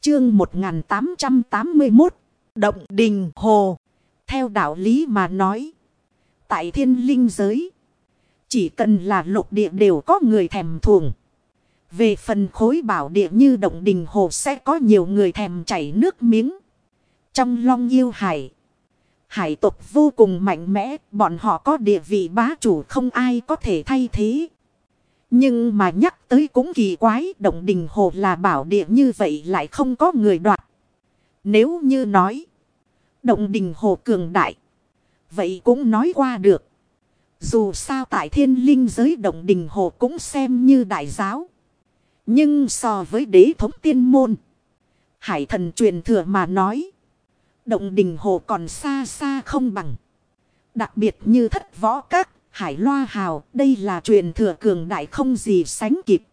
Chương 1881. Động Đình Hồ. Theo đạo lý mà nói, tại thiên linh giới, chỉ cần là lục địa đều có người thèm thuồng. Về phần khối bảo địa như Động Đình Hồ sẽ có nhiều người thèm chảy nước miếng. Trong Long Yêu Hải, hải tộc vô cùng mạnh mẽ, bọn họ có địa vị bá chủ không ai có thể thay thế. Nhưng mà nhắc tới cũng kỳ quái, Động Đình Hồ là bảo địa như vậy lại không có người đoạt. Nếu như nói Động Đình Hồ cường đại, vậy cũng nói qua được. Dù sao tại thiên linh giới Động Đình Hồ cũng xem như đại giáo. Nhưng so với đế thống tiên môn, hải thần truyền thừa mà nói, Động Đình Hồ còn xa xa không bằng. Đặc biệt như Thất Võ Các, Hải Loa Hào, đây là truyền thừa cường đại không gì sánh kịp.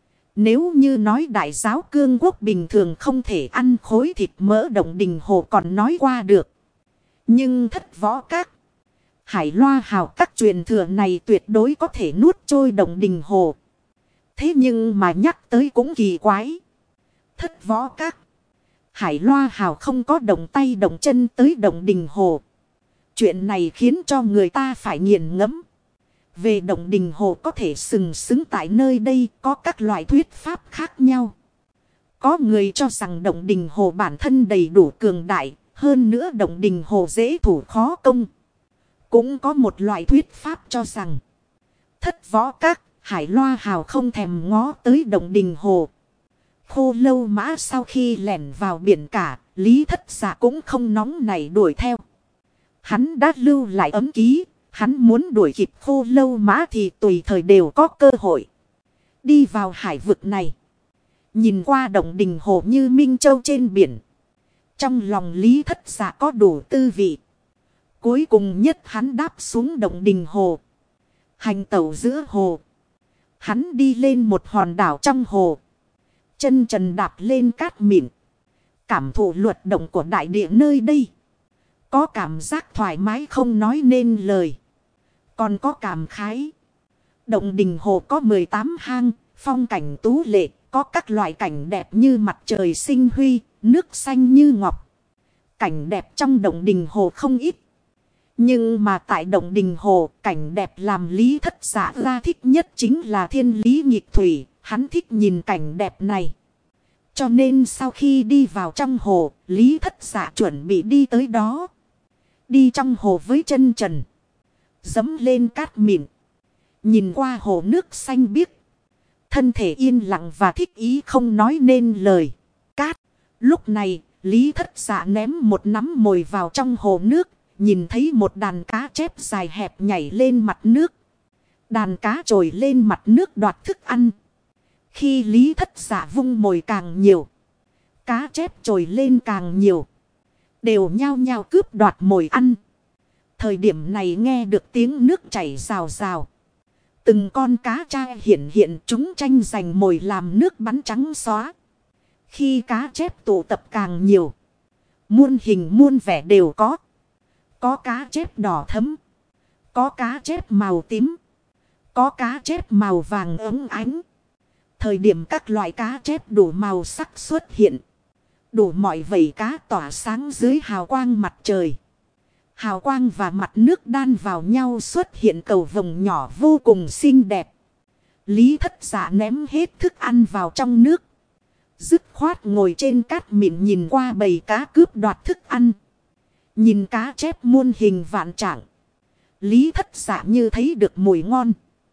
Nếu như nói đại giáo cương quốc bình thường không thể ăn khối thịt mỡ, Động Đình Hồ còn nói qua được. Nhưng Thất Võ Các, Hải Loa Hào các truyền thừa này tuyệt đối có thể nuốt trôi Động Đình Hồ. Thế nhưng mà nhắc tới cũng kỳ quái. Thất Võ Các, Hải Loa Hào không có động tay động chân tới Động Đình Hồ. Chuyện này khiến cho người ta phải nghiền ngẫm. Về Động Đình Hồ có thể sừng sững tại nơi đây có các loại thuyết pháp khác nhau. Có người cho rằng Động Đình Hồ bản thân đầy đủ cường đại, hơn nữa Động Đình Hồ dễ thủ khó công. Cũng có một loại thuyết pháp cho rằng Thất Võ Các, Hải Loa Hào không thèm ngó tới Động Đình Hồ. Khô Lâu Mã sau khi lẻn vào biển cả, Lý Thất Dạ cũng không nóng nảy đuổi theo. Hắn đã lưu lại ấm ký, hắn muốn đuổi kịp Khô Lâu Mã thì tùy thời đều có cơ hội. Đi vào hải vực này, nhìn qua Động Đình Hồ như Minh Châu trên biển. Trong lòng Lý Thất Dạ có đủ tư vị. Cuối cùng nhất hắn đáp xuống Động Đình Hồ. Hành tẩu giữa hồ. Hắn đi lên một hòn đảo trong hồ. Chân trần đạp lên cát mịn. Cảm thụ luật động của đại địa nơi đây. Có cảm giác thoải mái không nói nên lời. Còn có cảm khái. Động Đình Hồ có 18 hang, phong cảnh tú lệ, có các loại cảnh đẹp như mặt trời sinh huy, nước xanh như ngọc. Cảnh đẹp trong Động Đình Hồ không ít. Nhưng mà tại Động Đình Hồ, cảnh đẹp làm Lý Thất Dạ ra thích nhất chính là thiên lý nghịch thủy, hắn thích nhìn cảnh đẹp này. Cho nên sau khi đi vào trong hồ, Lý Thất Dạ chuẩn bị đi tới đó. Đi trong hồ với chân trần. Dẫm lên cát mịn. Nhìn qua hồ nước xanh biếc. Thân thể yên lặng và thích ý không nói nên lời. Cát. Lúc này, Lý Thất Dạ ném một nắm mồi vào trong hồ nước. Nhìn thấy một đàn cá chép dài hẹp nhảy lên mặt nước. Đàn cá trồi lên mặt nước đoạt thức ăn. Khi Lý Thất Dạ vung mồi càng nhiều, cá chép trồi lên càng nhiều. Đều nhao nhao cướp đoạt mồi ăn. Thời điểm này nghe được tiếng nước chảy rào rào. Từng con cá tra hiện chúng tranh giành mồi làm nước bắn trắng xóa. Khi cá chép tụ tập càng nhiều, muôn hình muôn vẻ đều có. Có cá chép đỏ thẫm, có cá chép màu tím, có cá chép màu vàng óng ánh. Thời điểm các loại cá chép đủ màu sắc xuất hiện, đủ mọi vảy cá tỏa sáng dưới hào quang mặt trời. Hào quang và mặt nước đan vào nhau xuất hiện cầu vồng nhỏ vô cùng xinh đẹp. Lý Thất Dạ ném hết thức ăn vào trong nước. Dứt khoát ngồi trên cát mịn nhìn qua bầy cá cướp đoạt thức ăn. Nhìn cá chép muôn hình vạn trạng. Lý Thất Dạ như thấy được mùi ngon.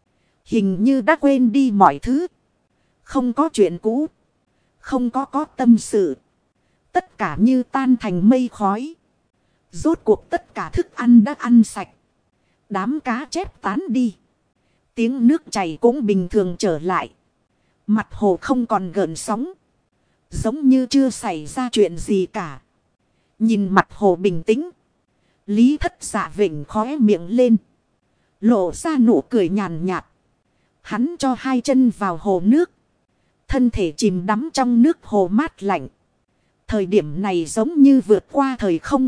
Hình như đã quên đi mọi thứ. Không có chuyện cũ. Không có tâm sự. Tất cả như tan thành mây khói. Rốt cuộc tất cả thức ăn đã ăn sạch. Đám cá chép tán đi. Tiếng nước chảy cũng bình thường trở lại. Mặt hồ không còn gợn sóng. Giống như chưa xảy ra chuyện gì cả. Nhìn mặt hồ bình tĩnh. Lý Thất Dạ vểnh khóe miệng lên. Lộ ra nụ cười nhàn nhạt. Hắn cho hai chân vào hồ nước. Thân thể chìm đắm trong nước hồ mát lạnh. Thời điểm này giống như vượt qua thời không.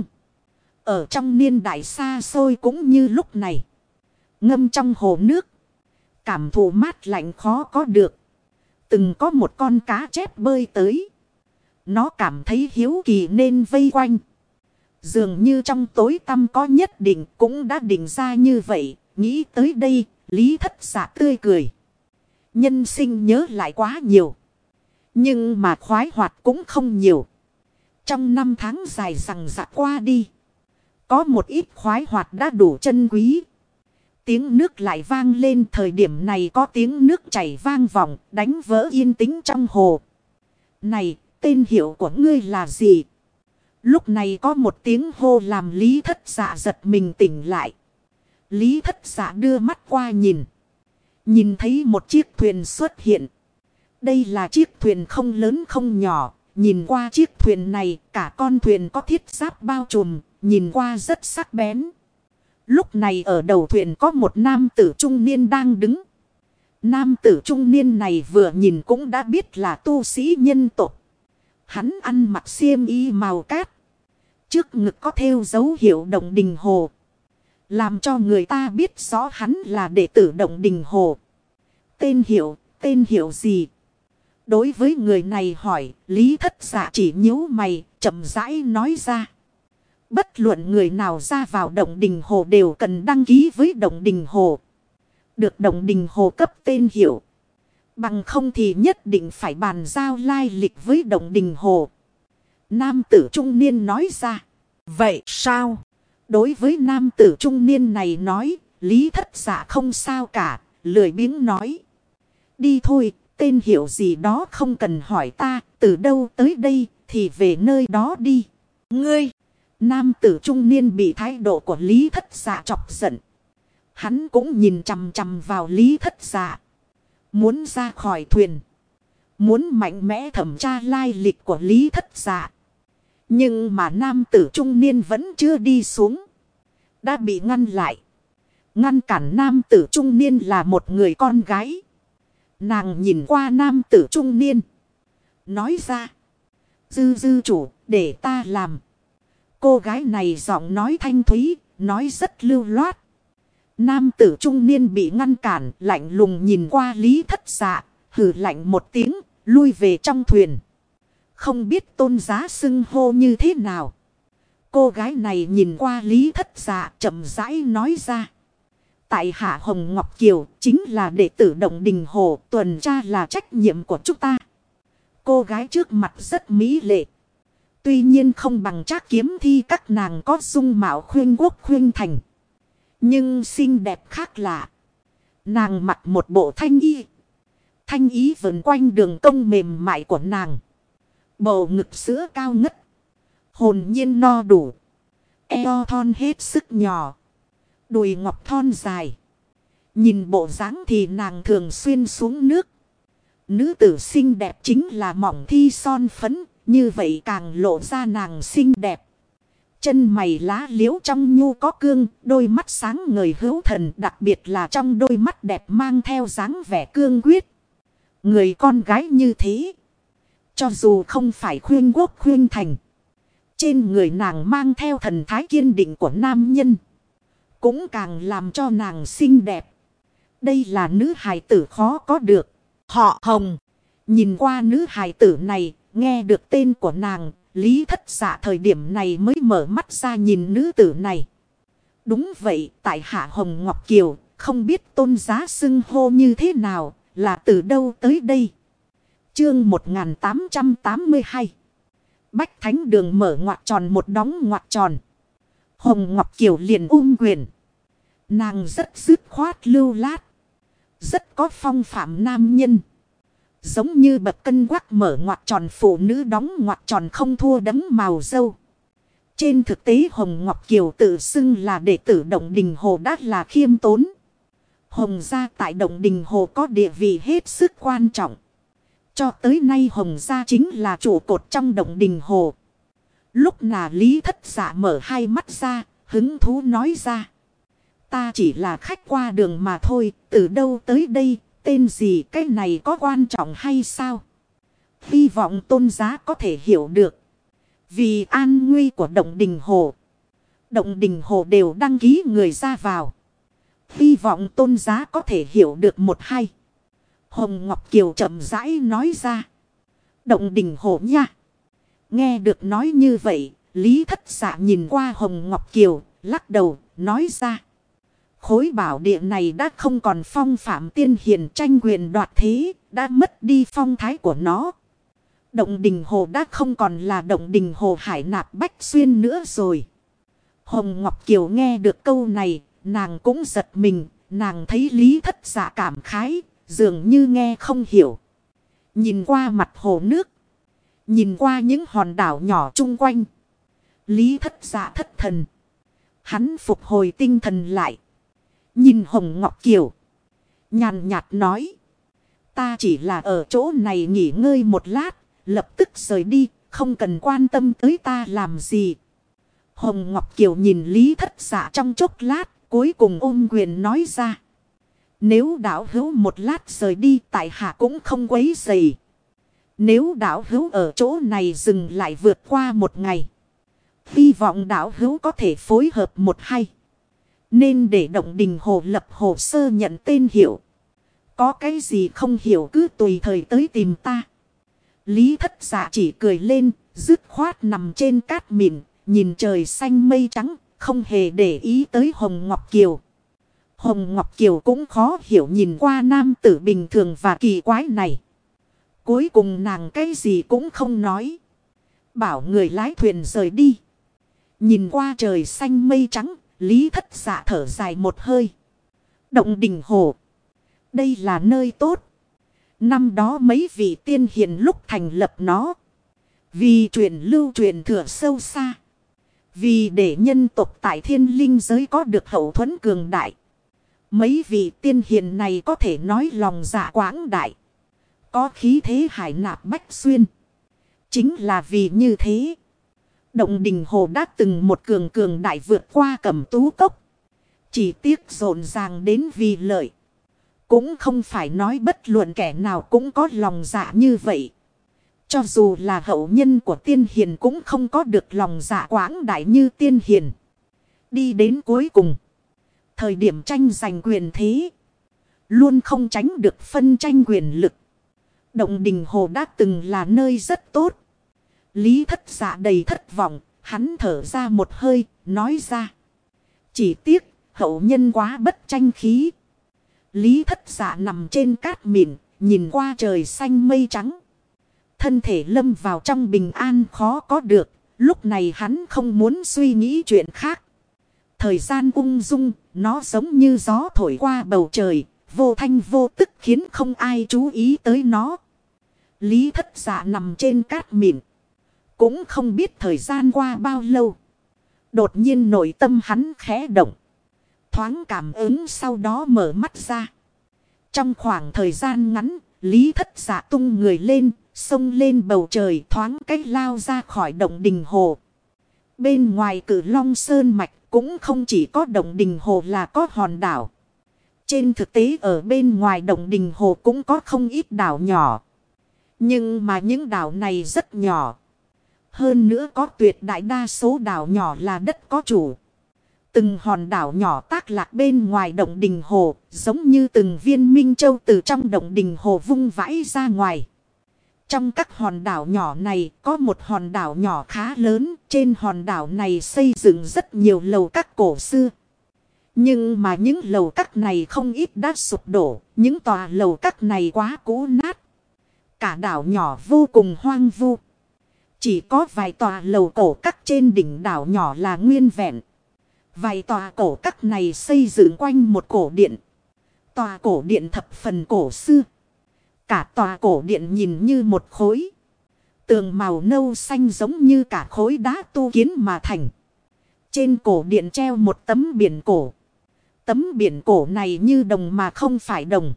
Ở trong niên đại xa xôi cũng như lúc này. Ngâm trong hồ nước. Cảm thụ mát lạnh khó có được. Từng có một con cá chép bơi tới. Nó cảm thấy hiếu kỳ nên vây quanh. Dường như trong tối tăm có nhất định cũng đã định ra như vậy. Nghĩ tới đây, Lý Thất Dạ tươi cười. Nhân sinh nhớ lại quá nhiều. Nhưng mà khoái hoạt cũng không nhiều. Trong năm tháng dài rằng dặc qua đi. Có một ít khoái hoạt đã đủ chân quý. Tiếng nước lại vang lên, thời điểm này có tiếng nước chảy vang vọng, đánh vỡ yên tĩnh trong hồ. Này, tên hiệu của ngươi là gì? Lúc này có một tiếng hô làm Lý Thất Dạ giật mình tỉnh lại. Lý Thất Dạ đưa mắt qua nhìn. Nhìn thấy một chiếc thuyền xuất hiện. Đây là chiếc thuyền không lớn không nhỏ. Nhìn qua chiếc thuyền này, cả con thuyền có thiết giáp bao trùm, nhìn qua rất sắc bén. Lúc này ở đầu thuyền có một nam tử trung niên đang đứng. Nam tử trung niên này vừa nhìn cũng đã biết là tu sĩ nhân tộc. Hắn ăn mặc xiêm y màu cát. Trước ngực có thêu dấu hiệu Động Đình Hồ. Làm cho người ta biết rõ hắn là đệ tử Động Đình Hồ. Tên hiệu gì? Đối với người này hỏi, Lý Thất Dạ chỉ nhíu mày, chậm rãi nói ra. Bất luận người nào ra vào Động Đình Hồ đều cần đăng ký với Động Đình Hồ. Được Động Đình Hồ cấp tên hiệu. Bằng không thì nhất định phải bàn giao lai lịch với Động Đình Hồ. Nam tử trung niên nói ra. Vậy sao? Đối với nam tử trung niên này nói, Lý Thất Dạ không sao cả, lười biếng nói. Đi thôi, tên hiệu gì đó không cần hỏi ta, từ đâu tới đây thì về nơi đó đi. Ngươi! Nam tử trung niên bị thái độ của Lý Thất Dạ chọc giận. Hắn cũng nhìn chằm chằm vào Lý Thất Dạ. Muốn ra khỏi thuyền. Muốn mạnh mẽ thẩm tra lai lịch của Lý Thất Dạ. Nhưng mà nam tử trung niên vẫn chưa đi xuống. Đã bị ngăn lại. Ngăn cản nam tử trung niên là một người con gái. Nàng nhìn qua nam tử trung niên. Nói ra. Dư chủ, để ta làm. Cô gái này giọng nói thanh thúy, nói rất lưu loát. Nam tử trung niên bị ngăn cản, lạnh lùng nhìn qua Lý Thất Dạ, hừ lạnh một tiếng, lui về trong thuyền. Không biết tôn giá xưng hô như thế nào. Cô gái này nhìn qua Lý Thất Dạ, chậm rãi nói ra. Tại hạ Hồng Ngọc Kiều, chính là đệ tử Động Đình Hồ, tuần tra là trách nhiệm của chúng ta. Cô gái trước mặt rất mỹ lệ. Tuy nhiên không bằng Trác Kiếm Thi các nàng có dung mạo khuyên quốc khuyên thành. Nhưng xinh đẹp khác lạ. Nàng mặc một bộ thanh y. Thanh y vần quanh đường cong mềm mại của nàng. Bầu ngực sữa cao ngất. Hồn nhiên no đủ. Eo thon hết sức nhỏ. Đùi ngọc thon dài. Nhìn bộ dáng thì nàng thường xuyên xuống nước. Nữ tử xinh đẹp chính là mỏng thi son phấn. Như vậy càng lộ ra nàng xinh đẹp. Chân mày lá liễu trong nhu có cương. Đôi mắt sáng ngời hữu thần. Đặc biệt là trong đôi mắt đẹp mang theo dáng vẻ cương quyết. Người con gái như thế. Cho dù không phải khuyên quốc khuyên thành. Trên người nàng mang theo thần thái kiên định của nam nhân. Cũng càng làm cho nàng xinh đẹp. Đây là nữ hài tử khó có được. Họ Hồng. Nhìn qua nữ hài tử này. Nghe được tên của nàng. Lý Thất Dạ thời điểm này mới mở mắt ra nhìn nữ tử này. Đúng vậy. Tại hạ Hồng Ngọc Kiều. Không biết tôn giá xưng hô như thế nào. Là từ đâu tới đây. Chương 1882. Bách Thánh Đường mở ngoặc tròn một đóng ngoặc tròn. Hồng Ngọc Kiều liền quyền. Nàng rất dứt khoát lưu lát. Rất có phong phạm nam nhân. Giống như bậc cân quắc mở ngoặc tròn, phụ nữ đóng ngoặc tròn không thua đấng màu dâu. Trên thực tế Hồng Ngọc Kiều tự xưng là đệ tử Động Đình Hồ đã là khiêm tốn. Hồng gia tại Động Đình Hồ có địa vị hết sức quan trọng. Cho tới nay Hồng gia chính là trụ cột trong Động Đình Hồ. Lúc nào Lý Thất Dạ mở hai mắt ra, hứng thú nói ra. Ta chỉ là khách qua đường mà thôi, từ đâu tới đây, tên gì, cái này có quan trọng hay sao? Hy vọng tôn giá có thể hiểu được. Vì an nguy của Động Đình Hồ. Động Đình Hồ đều đăng ký người ra vào. Hy vọng tôn giá có thể hiểu được một hay. Hồng Ngọc Kiều chậm rãi nói ra. Động Đình Hồ nha. Nghe được nói như vậy, Lý Thất Dạ nhìn qua Hồng Ngọc Kiều, lắc đầu, nói ra. Khối bảo địa này đã không còn phong phạm tiên hiền, tranh quyền đoạt thế, đã mất đi phong thái của nó. Động Đình Hồ đã không còn là Động Đình Hồ Hải Nạp Bách Xuyên nữa rồi. Hồng Ngọc Kiều nghe được câu này, nàng cũng giật mình, nàng thấy Lý Thất Dạ cảm khái, dường như nghe không hiểu. Nhìn qua mặt hồ nước, nhìn qua những hòn đảo nhỏ chung quanh, Lý Thất Dạ thất thần. Hắn phục hồi tinh thần lại, nhìn Hồng Ngọc Kiều, nhàn nhạt nói. Ta chỉ là ở chỗ này nghỉ ngơi một lát, lập tức rời đi, không cần quan tâm tới ta làm gì. Hồng Ngọc Kiều nhìn Lý Thất Dạ trong chốc lát, cuối cùng ôm quyền nói ra. Nếu đạo hữu một lát rời đi, tại hạ cũng không quấy rầy. Nếu đạo hữu ở chỗ này dừng lại vượt qua một ngày, hy vọng đạo hữu có thể phối hợp một hay. Nên để Động Đình Hồ lập hồ sơ nhận tên hiệu. Có cái gì không hiểu cứ tùy thời tới tìm ta. Lý Thất Dạ chỉ cười lên, dứt khoát nằm trên cát mịn, nhìn trời xanh mây trắng, không hề để ý tới Hồng Ngọc Kiều. Hồng Ngọc Kiều cũng khó hiểu nhìn qua nam tử bình thường và kỳ quái này. Cuối cùng nàng cái gì cũng không nói, bảo người lái thuyền rời đi. Nhìn qua trời xanh mây trắng, Lý Thất Dạ thở dài một hơi. Động Đình Hồ, đây là nơi tốt. Năm đó mấy vị tiên hiền lúc thành lập nó, vì truyền lưu truyền thừa sâu xa, vì để nhân tộc tại thiên linh giới có được hậu thuẫn cường đại. Mấy vị tiên hiền này có thể nói lòng dạ quảng đại, có khí thế hải nạp bách xuyên. Chính là vì như thế, Động Đình Hồ đã từng một cường đại vượt qua Cẩm Tú Cốc. Chỉ tiếc rộn ràng đến vì lợi. Cũng không phải nói bất luận kẻ nào cũng có lòng dạ như vậy. Cho dù là hậu nhân của tiên hiền cũng không có được lòng dạ quảng đại như tiên hiền. Đi đến cuối cùng, thời điểm tranh giành quyền thế, luôn không tránh được phân tranh quyền lực. Động Đình Hồ đã từng là nơi rất tốt. Lý Thất Dạ đầy thất vọng, hắn thở ra một hơi, nói ra. Chỉ tiếc, hậu nhân quá bất tranh khí. Lý Thất Dạ nằm trên cát mịn, nhìn qua trời xanh mây trắng. Thân thể lâm vào trong bình an khó có được, lúc này hắn không muốn suy nghĩ chuyện khác. Thời gian ung dung, nó giống như gió thổi qua bầu trời, vô thanh vô tức khiến không ai chú ý tới nó. Lý Thất Dạ nằm trên cát mịn, cũng không biết thời gian qua bao lâu. Đột nhiên nội tâm hắn khẽ động, thoáng cảm ứng sau đó mở mắt ra. Trong khoảng thời gian ngắn, Lý Thất Dạ tung người lên, xông lên bầu trời thoáng cách lao ra khỏi Động Đình Hồ. Bên ngoài Cử Long Sơn Mạch cũng không chỉ có Động Đình Hồ là có hòn đảo. Trên thực tế ở bên ngoài Động Đình Hồ cũng có không ít đảo nhỏ. Nhưng mà những đảo này rất nhỏ. Hơn nữa có tuyệt đại đa số đảo nhỏ là đất có chủ. Từng hòn đảo nhỏ tác lạc bên ngoài Động Đình Hồ, giống như từng viên minh châu từ trong Động Đình Hồ vung vãi ra ngoài. Trong các hòn đảo nhỏ này có một hòn đảo nhỏ khá lớn, trên hòn đảo này xây dựng rất nhiều lầu các cổ xưa. Nhưng mà những lầu các này không ít đã sụp đổ, những tòa lầu các này quá cũ nát. Cả đảo nhỏ vô cùng hoang vu. Chỉ có vài tòa lầu cổ các trên đỉnh đảo nhỏ là nguyên vẹn. Vài tòa cổ các này xây dựng quanh một cổ điện. Tòa cổ điện thập phần cổ xưa. Cả tòa cổ điện nhìn như một khối. Tường màu nâu xanh giống như cả khối đá tu kiến mà thành. Trên cổ điện treo một tấm biển cổ. Tấm biển cổ này như đồng mà không phải đồng.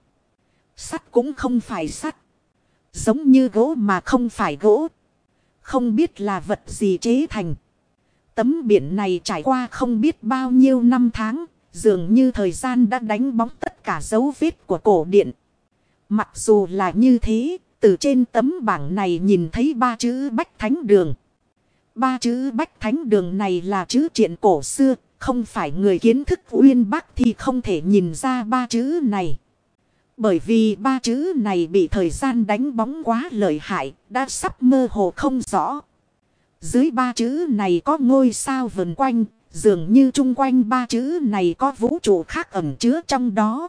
Sắt cũng không phải sắt. Giống như gỗ mà không phải gỗ. Không biết là vật gì chế thành. Tấm biển này trải qua không biết bao nhiêu năm tháng. Dường như thời gian đã đánh bóng tất cả dấu vết của cổ điện. Mặc dù là như thế, từ trên tấm bảng này nhìn thấy ba chữ Bách Thánh Đường. Ba chữ Bách Thánh Đường này là chữ triện cổ xưa, không phải người kiến thức uyên bác thì không thể nhìn ra ba chữ này. Bởi vì ba chữ này bị thời gian đánh bóng quá lợi hại, đã sắp mơ hồ không rõ. Dưới ba chữ này có ngôi sao vần quanh, dường như chung quanh ba chữ này có vũ trụ khác ẩn chứa trong đó.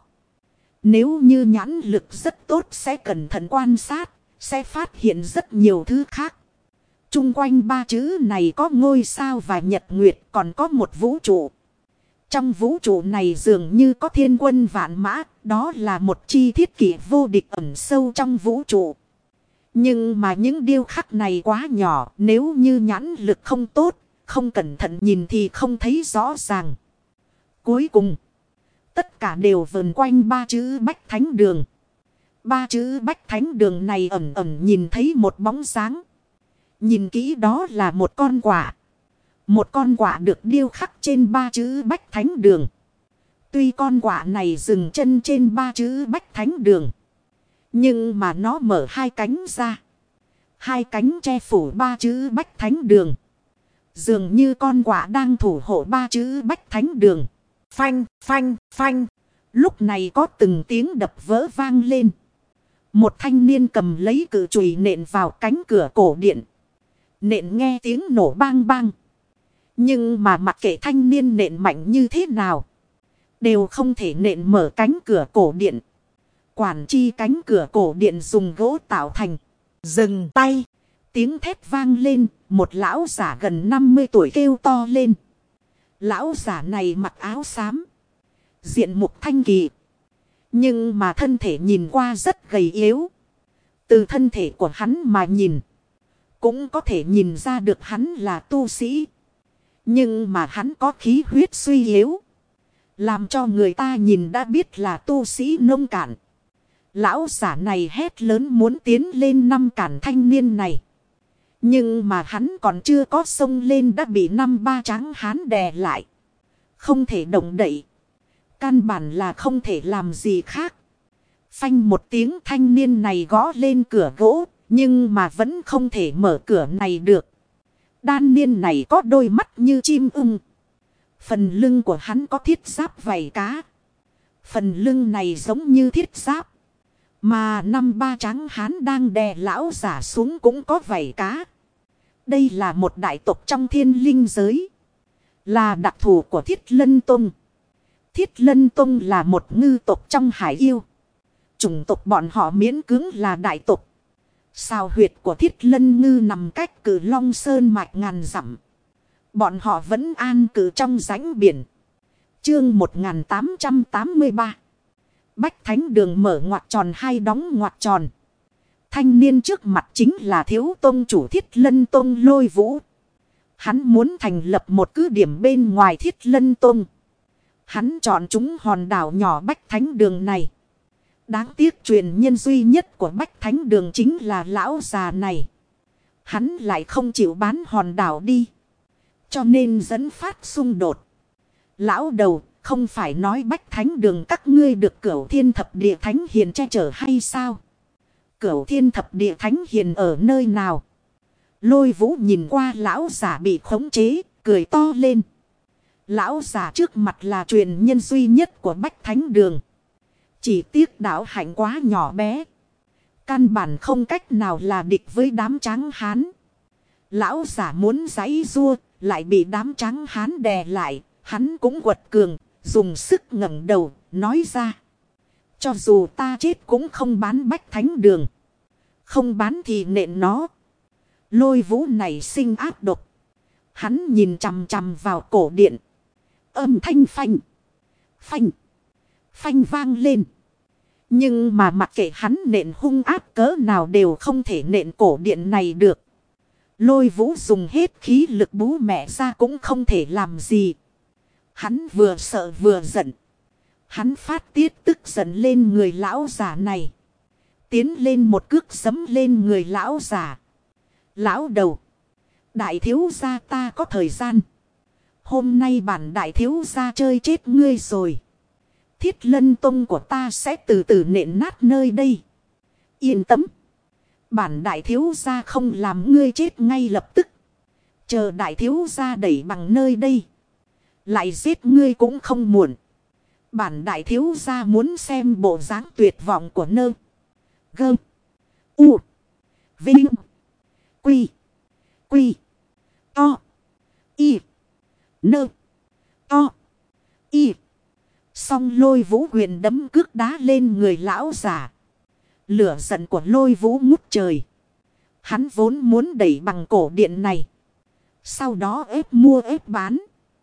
Nếu như nhãn lực rất tốt sẽ cẩn thận quan sát, sẽ phát hiện rất nhiều thứ khác. Chung quanh ba chữ này có ngôi sao và nhật nguyệt, còn có một vũ trụ. Trong vũ trụ này dường như có thiên quân vạn mã, đó là một chi thiết kỷ vô địch ẩn sâu trong vũ trụ. Nhưng mà những điêu khắc này quá nhỏ, nếu như nhãn lực không tốt, không cẩn thận nhìn thì không thấy rõ ràng. Cuối cùng, tất cả đều vờn quanh ba chữ Bách Thánh Đường. Ba chữ Bách Thánh Đường này ẩn ẩn nhìn thấy một bóng dáng. Nhìn kỹ đó là một con quạ. Một con quạ được điêu khắc trên ba chữ Bách Thánh Đường. Tuy con quạ này dừng chân trên ba chữ Bách Thánh Đường, nhưng mà nó mở hai cánh ra. Hai cánh che phủ ba chữ Bách Thánh Đường. Dường như con quạ đang thủ hộ ba chữ Bách Thánh Đường. Phanh, phanh, phanh. Lúc này có từng tiếng đập vỡ vang lên. Một thanh niên cầm lấy cự chùy nện vào cánh cửa cổ điện. Nện nghe tiếng nổ bang bang. Nhưng mà mặc kệ thanh niên nện mạnh như thế nào, đều không thể nện mở cánh cửa cổ điện. Quản chi cánh cửa cổ điện dùng gỗ tạo thành. Dừng tay. Tiếng thét vang lên. Một lão giả gần 50 tuổi kêu to lên. Lão giả này mặc áo xám, diện mục thanh kỳ, nhưng mà thân thể nhìn qua rất gầy yếu. Từ thân thể của hắn mà nhìn, cũng có thể nhìn ra được hắn là tu sĩ. Nhưng mà hắn có khí huyết suy yếu, làm cho người ta nhìn đã biết là tu sĩ nông cạn. Lão giả này hét lớn muốn tiến lên năm cản thanh niên này. Nhưng mà hắn còn chưa có xông lên đã bị năm ba tráng hán đè lại. Không thể động đậy. Căn bản là không thể làm gì khác. Phanh một tiếng thanh niên này gõ lên cửa gỗ. Nhưng mà vẫn không thể mở cửa này được. Đan niên này có đôi mắt như chim ưng. Phần lưng của hắn có thiết giáp vảy cá. Phần lưng này giống như thiết giáp. Mà năm ba tráng hán đang đè lão giả xuống cũng có vảy cá. Đây là một đại tộc trong thiên linh giới. Là đặc thù của Thiết Lân Tông. Thiết Lân Tông là một ngư tộc trong hải yêu. Chủng tộc bọn họ miễn cưỡng là đại tộc. Sao huyệt của Thiết Lân Ngư nằm cách Cử Long Sơn mạch ngàn dặm. Bọn họ vẫn an cư trong rãnh biển. Chương 1883. Bách Thánh Đường mở ngoặc tròn hay đóng ngoặc tròn. Thanh niên trước mặt chính là thiếu tông chủ Thiết Lân Tông Lôi Vũ. Hắn muốn thành lập một cứ điểm bên ngoài Thiết Lân Tông. Hắn chọn chúng hòn đảo nhỏ Bách Thánh Đường này. Đáng tiếc truyền nhân duy nhất của Bách Thánh Đường chính là lão già này. Hắn lại không chịu bán hòn đảo đi, cho nên dẫn phát xung đột. Lão đầu, không phải nói Bách Thánh Đường các ngươi được Cửu Thiên Thập Địa Thánh Hiền che chở hay sao? Cửu Thiên Thập Địa Thánh Hiền ở nơi nào? Lôi Vũ nhìn qua lão giả bị khống chế, cười to lên. Lão giả trước mặt là truyền nhân duy nhất của Bách Thánh Đường. Chỉ tiếc đạo hạnh quá nhỏ bé. Căn bản không cách nào là địch với đám tráng hán. Lão giả muốn giãy giụa, lại bị đám tráng hán đè lại. Hắn cũng quật cường, dùng sức ngẩng đầu, nói ra. Cho dù ta chết cũng không bán Bách Thánh Đường. Không bán thì nện nó. Lôi Vũ này sinh ác độc. Hắn nhìn chằm chằm vào cổ điện. Âm thanh phanh. Phanh. Phanh vang lên. Nhưng mà mặc kệ hắn nện hung ác cỡ nào đều không thể nện cổ điện này được. Lôi Vũ dùng hết khí lực bú mẹ ra cũng không thể làm gì. Hắn vừa sợ vừa giận. Hắn phát tiết tức giận lên người lão già này. Tiến lên một cước giẫm lên người lão già. Lão đầu. Đại thiếu gia ta có thời gian. Hôm nay bản đại thiếu gia chơi chết ngươi rồi. Thiết Lân Tông của ta sẽ từ từ nện nát nơi đây. Yên tâm. Bản đại thiếu gia không làm ngươi chết ngay lập tức. Chờ đại thiếu gia đẩy bằng nơi đây. Lại giết ngươi cũng không muộn. Bản đại thiếu gia muốn xem bộ dáng tuyệt vọng của nơ. Gơ. U. Vinh. Quy. Quy. xong Lôi Vũ quyền đấm cước đá lên người lão giả. Lửa giận của Lôi Vũ ngút trời. Hắn vốn muốn đẩy bằng cổ điện này. Sau đó ép mua ép bán.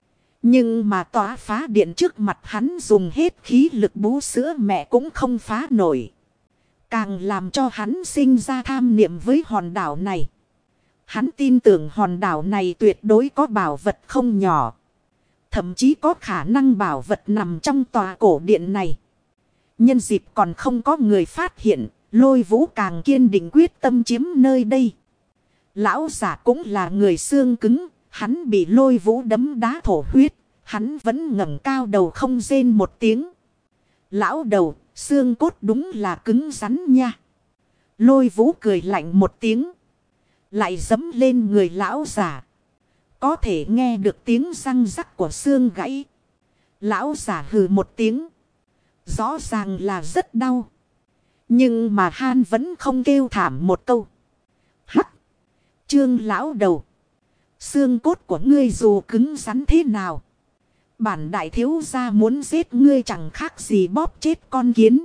Nhưng mà tỏa phá điện trước mặt hắn dùng hết khí lực bú sữa mẹ cũng không phá nổi. Càng làm cho hắn sinh ra tham niệm với hòn đảo này. Hắn tin tưởng hòn đảo này tuyệt đối có bảo vật không nhỏ. Thậm chí có khả năng bảo vật nằm trong tòa cổ điện này. Nhân dịp còn không có người phát hiện, Lôi Vũ càng kiên định quyết tâm chiếm nơi đây. Lão giả cũng là người xương cứng, hắn bị Lôi Vũ đấm đá thổ huyết, hắn vẫn ngẩng cao đầu không rên một tiếng. Lão đầu, xương cốt đúng là cứng rắn nha. Lôi Vũ cười lạnh một tiếng, lại giẫm lên người lão giả. Có thể nghe được tiếng răng rắc của xương gãy. Lão giả hừ một tiếng. Rõ ràng là rất đau. Nhưng mà Han vẫn không kêu thảm một câu. Hắc! Trương lão đầu. Xương cốt của ngươi dù cứng rắn thế nào. Bản đại thiếu gia muốn giết ngươi chẳng khác gì bóp chết con kiến.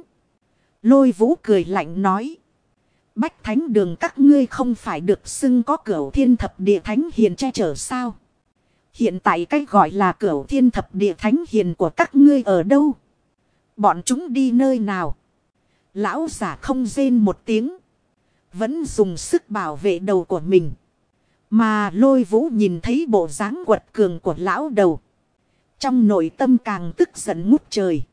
Lôi Vũ cười lạnh nói. Bách Thánh Đường các ngươi không phải được xưng có Cửu Thiên Thập Địa Thánh Hiền che chở sao? Hiện tại cách gọi là Cửu Thiên Thập Địa Thánh Hiền của các ngươi ở đâu? Bọn chúng đi nơi nào? Lão giả không rên một tiếng. Vẫn dùng sức bảo vệ đầu của mình. Mà Lôi Vũ nhìn thấy bộ dáng quật cường của lão đầu. Trong nội tâm càng tức giận ngút trời.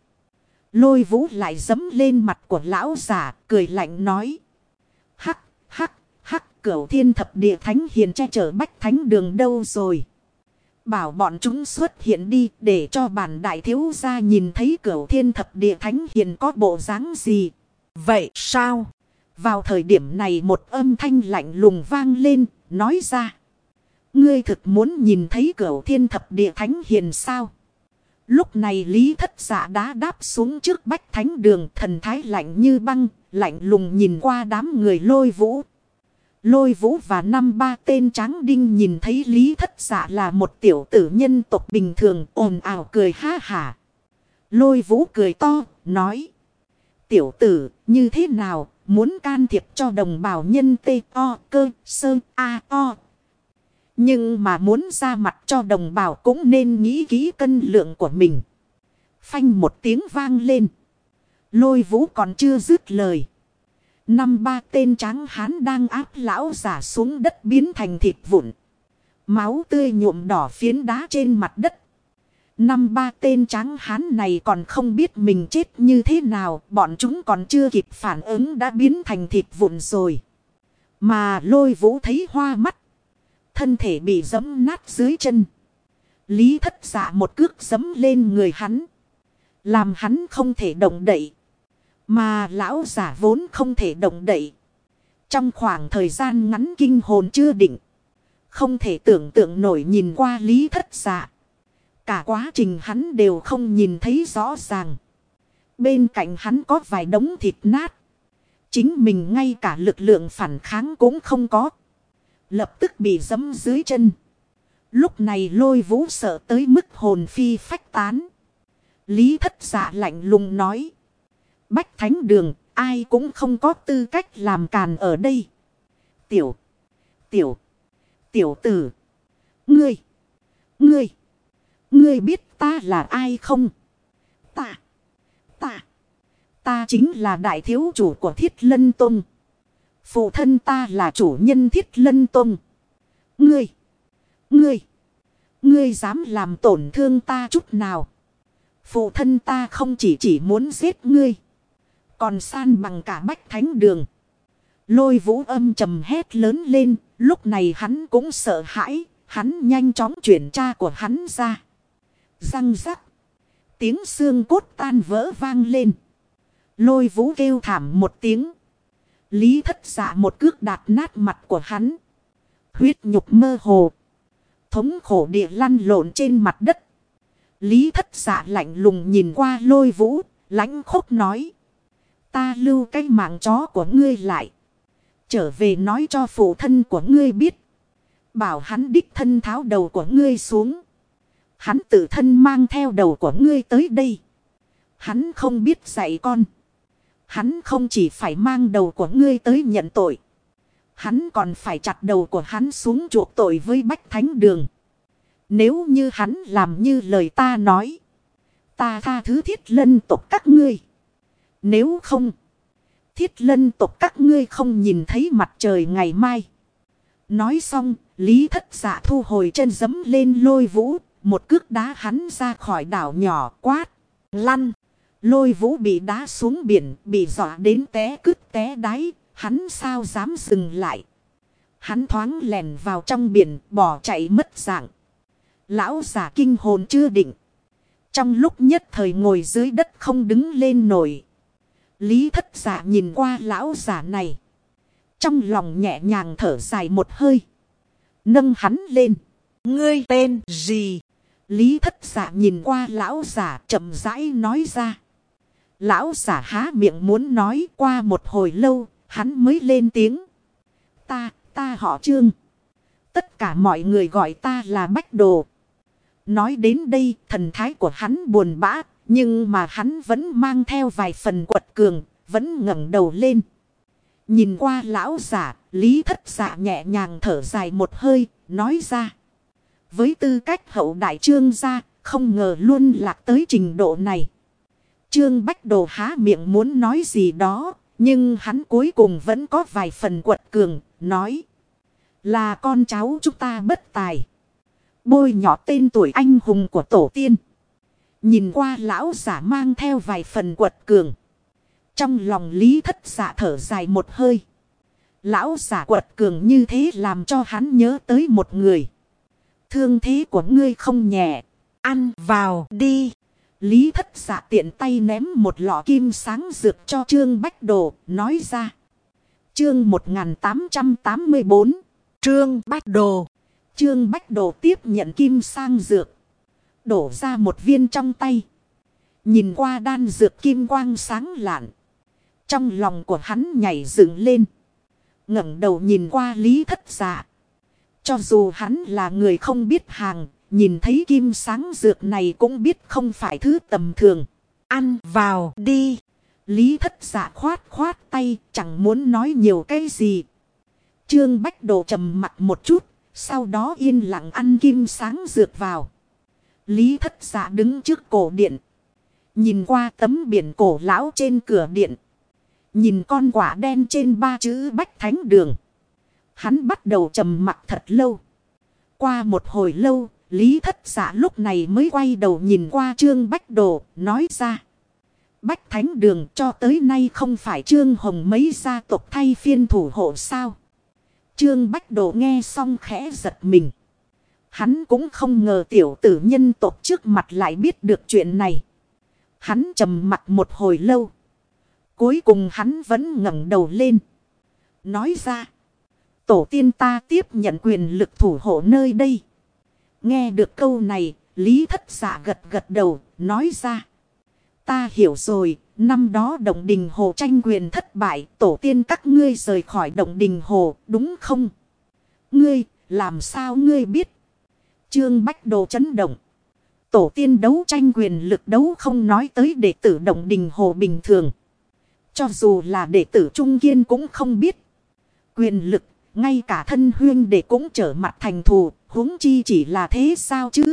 Lôi Vũ lại giẫm lên mặt của lão giả, cười lạnh nói. Hắc, hắc, hắc, Cửu Thiên Thập Địa Thánh Hiền che chở Bách Thánh Đường đâu rồi? Bảo bọn chúng xuất hiện đi để cho bản đại thiếu gia nhìn thấy Cửu Thiên Thập Địa Thánh Hiền có bộ dáng gì. Vậy sao? Vào thời điểm này một âm thanh lạnh lùng vang lên, nói ra. Ngươi thực muốn nhìn thấy Cửu Thiên Thập Địa Thánh Hiền sao? Lúc này Lý Thất Dạ đã đáp xuống trước Bách Thánh Đường, thần thái lạnh như băng, lạnh lùng nhìn qua đám người Lôi Vũ. Lôi Vũ và 5-3 tên tráng đinh nhìn thấy Lý Thất Dạ là một tiểu tử nhân tộc bình thường, ồn ào cười ha hả. Lôi Vũ cười to, nói. Tiểu tử, như thế nào, muốn can thiệp cho đồng bào nhân T-O, cơ, sơ, A-O. Nhưng mà muốn ra mặt cho đồng bào cũng nên nghĩ kỹ cân lượng của mình. Phanh một tiếng vang lên. Lôi Vũ còn chưa dứt lời. 5-3 tên tráng hán đang áp lão giả xuống đất biến thành thịt vụn. Máu tươi nhuộm đỏ phiến đá trên mặt đất. 5-3 tên tráng hán này còn không biết mình chết như thế nào. Bọn chúng còn chưa kịp phản ứng đã biến thành thịt vụn rồi. Mà Lôi Vũ thấy hoa mắt. Thân thể bị giẫm nát dưới chân. Lý Thất Dạ một cước giẫm lên người hắn. Làm hắn không thể động đậy. Mà lão giả vốn không thể động đậy. Trong khoảng thời gian ngắn kinh hồn chưa định. Không thể tưởng tượng nổi nhìn qua Lý Thất Dạ. Cả quá trình hắn đều không nhìn thấy rõ ràng. Bên cạnh hắn có vài đống thịt nát. Chính mình ngay cả lực lượng phản kháng cũng không có. Lập tức bị giẫm dưới chân. Lúc này Lôi Vũ sợ tới mức hồn phi phách tán. Lý Thất Dạ lạnh lùng nói. Bách Thánh Đường, ai cũng không có tư cách làm càn ở đây. Tiểu tử. Ngươi biết ta là ai không? Ta chính là đại thiếu chủ của Thiết Lân Tông. Phụ thân ta là chủ nhân Thiết Lân Tông. Ngươi dám làm tổn thương ta chút nào? Phụ thân ta không chỉ muốn giết ngươi. Còn san bằng cả Bách Thánh Đường. Lôi Vũ âm trầm hét lớn lên. Lúc này hắn cũng sợ hãi. Hắn nhanh chóng chuyển cha của hắn ra. Răng rắc. Tiếng xương cốt tan vỡ vang lên. Lôi Vũ kêu thảm một tiếng. Lý Thất Dạ một cước đạp nát mặt của hắn. Huyết nhục mơ hồ. Thống khổ địa lăn lộn trên mặt đất. Lý Thất Dạ lạnh lùng nhìn qua Lôi Vũ. Lãnh khốc nói. Ta lưu cái mạng chó của ngươi lại. Trở về nói cho phụ thân của ngươi biết. Bảo hắn đích thân tháo đầu của ngươi xuống. Hắn tự thân mang theo đầu của ngươi tới đây. Hắn không biết dạy con. Hắn không chỉ phải mang đầu của ngươi tới nhận tội. Hắn còn phải chặt đầu của hắn xuống chuộc tội với Bách Thánh Đường. Nếu như hắn làm như lời ta nói, ta tha thứ Thiết Lân tộc các ngươi. Nếu không, Thiết Lân tộc các ngươi không nhìn thấy mặt trời ngày mai. Nói xong, Lý Thất Dạ thu hồi chân giẫm lên Lôi Vũ, một cước đá hắn ra khỏi đảo nhỏ, quát, lăn. Lôi Vũ bị đá xuống biển, bị dọa đến té cứt té đáy, hắn sao dám dừng lại. Hắn thoáng lèn vào trong biển, bỏ chạy mất dạng. Lão giả kinh hồn chưa định. Trong lúc nhất thời ngồi dưới đất không đứng lên nổi. Lý Thất Dạ nhìn qua lão giả này. Trong lòng nhẹ nhàng thở dài một hơi. Nâng hắn lên. Ngươi tên gì? Lý Thất Dạ nhìn qua lão giả chậm rãi nói ra. Lão giả há miệng muốn nói, qua một hồi lâu, hắn mới lên tiếng. Ta họ Trương. Tất cả mọi người gọi ta là Bách Đồ. Nói đến đây, thần thái của hắn buồn bã, nhưng mà hắn vẫn mang theo vài phần quật cường, vẫn ngẩng đầu lên. Nhìn qua lão giả, Lý Thất Dạ nhẹ nhàng thở dài một hơi, nói ra. Với tư cách hậu đại Trương gia, không ngờ luôn lạc tới trình độ này. Trương Bách Đồ há miệng muốn nói gì đó, nhưng hắn cuối cùng vẫn có vài phần quật cường, nói. Là con cháu chúng ta bất tài. Bôi nhỏ tên tuổi anh hùng của tổ tiên. Nhìn qua lão giả mang theo vài phần quật cường. Trong lòng Lý Thất Dạ thở dài một hơi. Lão giả quật cường như thế làm cho hắn nhớ tới một người. Thương thế của ngươi không nhẹ. Ăn vào đi. Lý Thất Dạ tiện tay ném một lọ kim sáng dược cho Trương Bách Đồ, nói ra. Chương 1884. Trương Bách Đồ. Trương Bách Đồ tiếp nhận kim sang dược. Đổ ra một viên trong tay. Nhìn qua đan dược kim quang sáng lạn. Trong lòng của hắn nhảy dựng lên. Ngẩng đầu nhìn qua Lý Thất Dạ. Cho dù hắn là người không biết hàng, nhìn thấy kim sáng dược này cũng biết không phải thứ tầm thường. Ăn vào đi. Lý Thất Dạ khoát tay, chẳng muốn nói nhiều cái gì. Trương Bách Đồ trầm mặt một chút, sau đó yên lặng ăn kim sáng dược vào. Lý Thất Dạ đứng trước cổ điện. Nhìn qua tấm biển cổ lão trên cửa điện. Nhìn con quả đen trên 3 chữ Bách Thánh Đường. Hắn bắt đầu trầm mặc thật lâu. Qua một hồi lâu, Lý Thất Dạ lúc này mới quay đầu nhìn qua Trương Bách Đồ, nói ra. Bách Thánh Đường cho tới nay không phải Trương Hồng mấy gia tộc thay phiên thủ hộ sao? Trương Bách Đồ nghe xong khẽ giật mình. Hắn cũng không ngờ tiểu tử nhân tộc trước mặt lại biết được chuyện này. Hắn trầm mặt một hồi lâu. Cuối cùng hắn vẫn ngẩng đầu lên. Nói ra. Tổ tiên ta tiếp nhận quyền lực thủ hộ nơi đây. Nghe được câu này, Lý Thất Dạ gật đầu, nói ra. Ta hiểu rồi, năm đó Động Đình Hồ tranh quyền thất bại, tổ tiên các ngươi rời khỏi Động Đình Hồ, đúng không? Ngươi, làm sao ngươi biết? Trương Bách Đồ chấn động. Tổ tiên đấu tranh quyền lực đấu không nói tới đệ tử Động Đình Hồ bình thường. Cho dù là đệ tử Trung Kiên cũng không biết. Quyền lực, ngay cả thân huyên đệ cũng trở mặt thành thù, huống chi chỉ là thế sao chứ?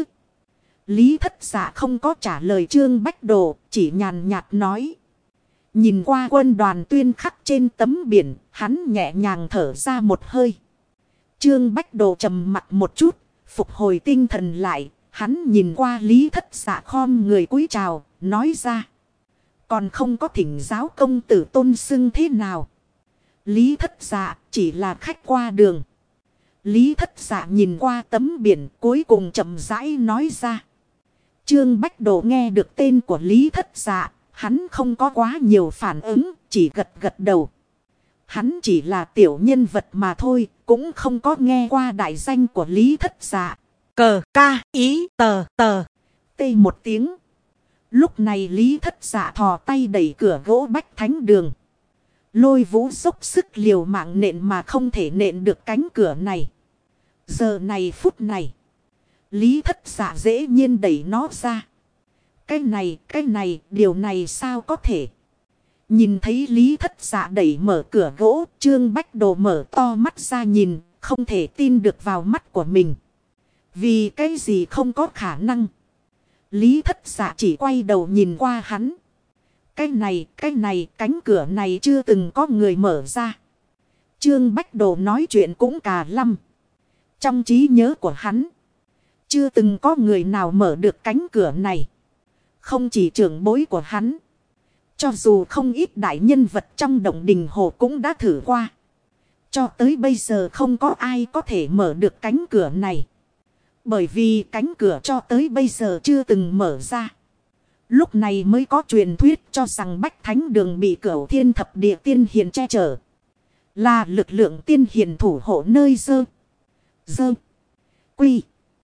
Lý Thất Dạ không có trả lời Trương Bách Đồ, chỉ nhàn nhạt nói. Nhìn qua quân đoàn tuyên khắc trên tấm biển, hắn nhẹ nhàng thở ra một hơi. Trương Bách Đồ trầm mặt một chút, phục hồi tinh thần lại, hắn nhìn qua Lý Thất Dạ khom người cúi chào, nói ra. Còn không có thỉnh giáo công tử tôn xưng thế nào. Lý Thất Dạ chỉ là khách qua đường. Lý Thất Dạ nhìn qua tấm biển cuối cùng chậm rãi nói ra. Trương Bách Đồ nghe được tên của Lý Thất Dạ, hắn không có quá nhiều phản ứng, chỉ gật đầu. Hắn chỉ là tiểu nhân vật mà thôi, cũng không có nghe qua đại danh của Lý Thất Dạ. Cờ ca ý tờ tê một tiếng. Lúc này Lý Thất Dạ thò tay đẩy cửa gỗ Bách Thánh Đường. Lôi Vũ dốc sức liều mạng nện mà không thể nện được cánh cửa này. Giờ này phút này, Lý Thất Dạ dễ nhiên đẩy nó ra. Cái này, điều này sao có thể? Nhìn thấy Lý Thất Dạ đẩy mở cửa gỗ, Trương Bách Đồ mở to mắt ra nhìn, không thể tin được vào mắt của mình. Vì cái gì không có khả năng. Lý Thất Dạ chỉ quay đầu nhìn qua hắn. Cái này, cánh cửa này chưa từng có người mở ra. Trương Bách Đồ nói chuyện cũng cà lăm. Trong trí nhớ của hắn, chưa từng có người nào mở được cánh cửa này. Không chỉ trưởng bối của hắn, cho dù không ít đại nhân vật trong Động Đình Hồ cũng đã thử qua. Cho tới bây giờ không có ai có thể mở được cánh cửa này. Bởi vì cánh cửa cho tới bây giờ chưa từng mở ra. Lúc này mới có truyền thuyết cho rằng Bách Thánh Đường bị Cửu Thiên Thập Địa Tiên Hiền che chở. Là lực lượng tiên hiền thủ hộ nơi dơ. Quy.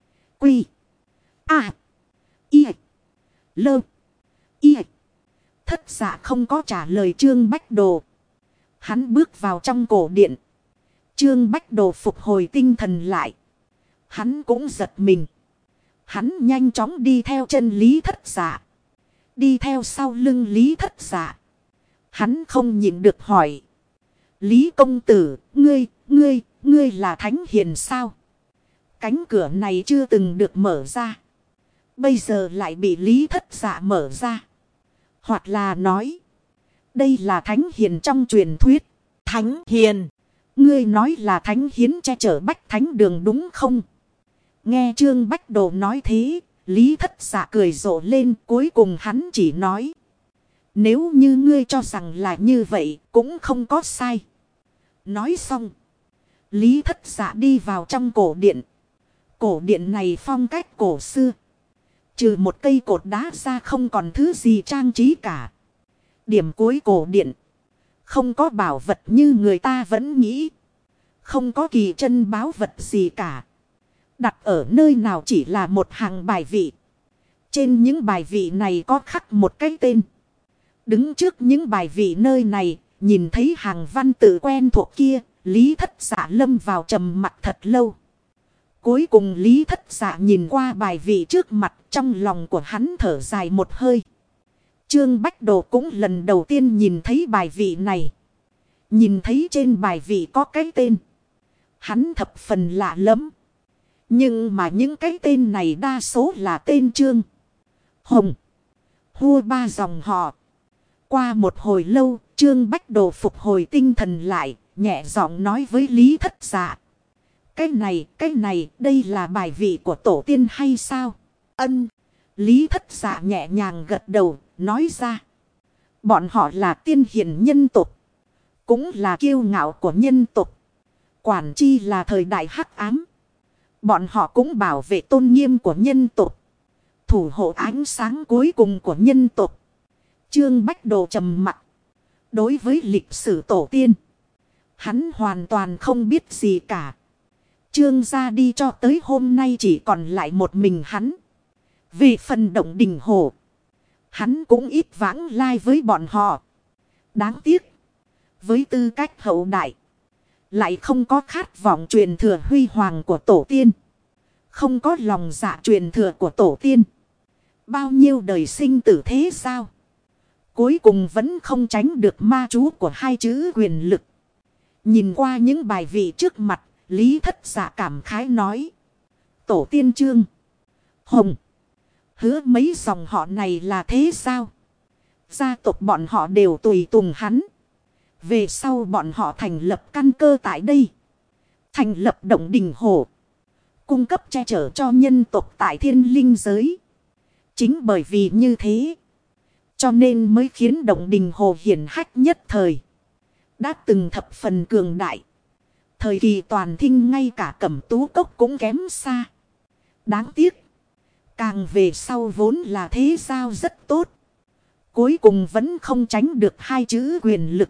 Y. Lơ. Y. Thất Dạ không có trả lời Trương Bách Đồ. Hắn bước vào trong cổ điện. Trương Bách Đồ phục hồi tinh thần lại. Hắn cũng giật mình. Hắn nhanh chóng đi theo chân Lý Thất Dạ. Đi theo sau lưng Lý Thất Dạ. Hắn không nhịn được hỏi. Lý công tử, ngươi là thánh hiền sao? Cánh cửa này chưa từng được mở ra. Bây giờ lại bị Lý Thất Dạ mở ra. Hoặc là nói, đây là thánh hiền trong truyền thuyết. Thánh hiền, ngươi nói là thánh hiến che chở Bách Thánh Đường đúng không? Nghe Trương Bách Đồ nói thế, Lý Thất Dạ cười rộ lên, cuối cùng hắn chỉ nói. Nếu như ngươi cho rằng là như vậy, cũng không có sai. Nói xong, Lý Thất Dạ đi vào trong cổ điện. Cổ điện này phong cách cổ xưa. Trừ một cây cột đá ra không còn thứ gì trang trí cả. Điểm cuối cổ điện. Không có bảo vật như người ta vẫn nghĩ. Không có kỳ chân báo vật gì cả. Đặt ở nơi nào chỉ là một hàng bài vị. Trên những bài vị này có khắc một cái tên. Đứng trước những bài vị nơi này, nhìn thấy hàng văn tự quen thuộc kia, Lý Thất Dạ lâm vào trầm mặc thật lâu. Cuối cùng Lý Thất Dạ nhìn qua bài vị trước mặt, trong lòng của hắn thở dài một hơi. Trương Bách Đồ cũng lần đầu tiên nhìn thấy bài vị này. Nhìn thấy trên bài vị có cái tên. Hắn thập phần lạ lắm. Nhưng mà những cái tên này đa số là tên Trương, Hồng, Hua ba dòng họ. Qua một hồi lâu, Trương Bách Đồ phục hồi tinh thần lại, nhẹ giọng nói với Lý Thất Dạ. Cái này, đây là bài vị của tổ tiên hay sao? Ân. Lý Thất Dạ nhẹ nhàng gật đầu, nói ra. Bọn họ là tiên hiền nhân tộc. Cũng là kiêu ngạo của nhân tộc. Quản chi là thời đại hắc ám. Bọn họ cũng bảo vệ tôn nghiêm của nhân tộc. Thủ hộ ánh sáng cuối cùng của nhân tộc. Trương Bách Đồ trầm mặc. Đối với lịch sử tổ tiên, hắn hoàn toàn không biết gì cả. Trương gia đi cho tới hôm nay chỉ còn lại một mình hắn. Vì phần Động Đình Hồ, hắn cũng ít vãng lai với bọn họ. Đáng tiếc, với tư cách hậu đại, lại không có khát vọng truyền thừa huy hoàng của tổ tiên. Không có lòng dạ truyền thừa của tổ tiên. Bao nhiêu đời sinh tử thế sao? Cuối cùng vẫn không tránh được ma chú của hai chữ quyền lực. Nhìn qua những bài vị trước mặt, Lý Thất Dạ cảm khái nói. Tổ tiên Trương, Hồng, Hứa mấy dòng họ này là thế sao? Gia tộc bọn họ đều tùy tùng hắn. Về sau bọn họ thành lập căn cơ tại đây. Thành lập Động Đình Hồ. Cung cấp che chở cho nhân tộc tại Thiên Linh giới. Chính bởi vì như thế, cho nên mới khiến Động Đình Hồ hiển hách nhất thời. Đã từng thập phần cường đại. Thời kỳ toàn thinh ngay cả Cẩm Tú Cốc cũng kém xa. Đáng tiếc, càng về sau vốn là thế sao rất tốt. Cuối cùng vẫn không tránh được hai chữ quyền lực.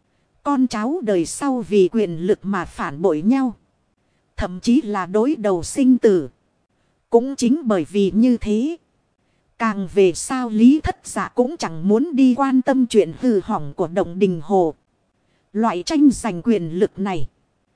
Con cháu đời sau vì quyền lực mà phản bội nhau. Thậm chí là đối đầu sinh tử. Cũng chính bởi vì như thế, càng về sau Lý Thất Dạ cũng chẳng muốn đi quan tâm chuyện hư hỏng của Động Đình Hồ. Loại tranh giành quyền lực này,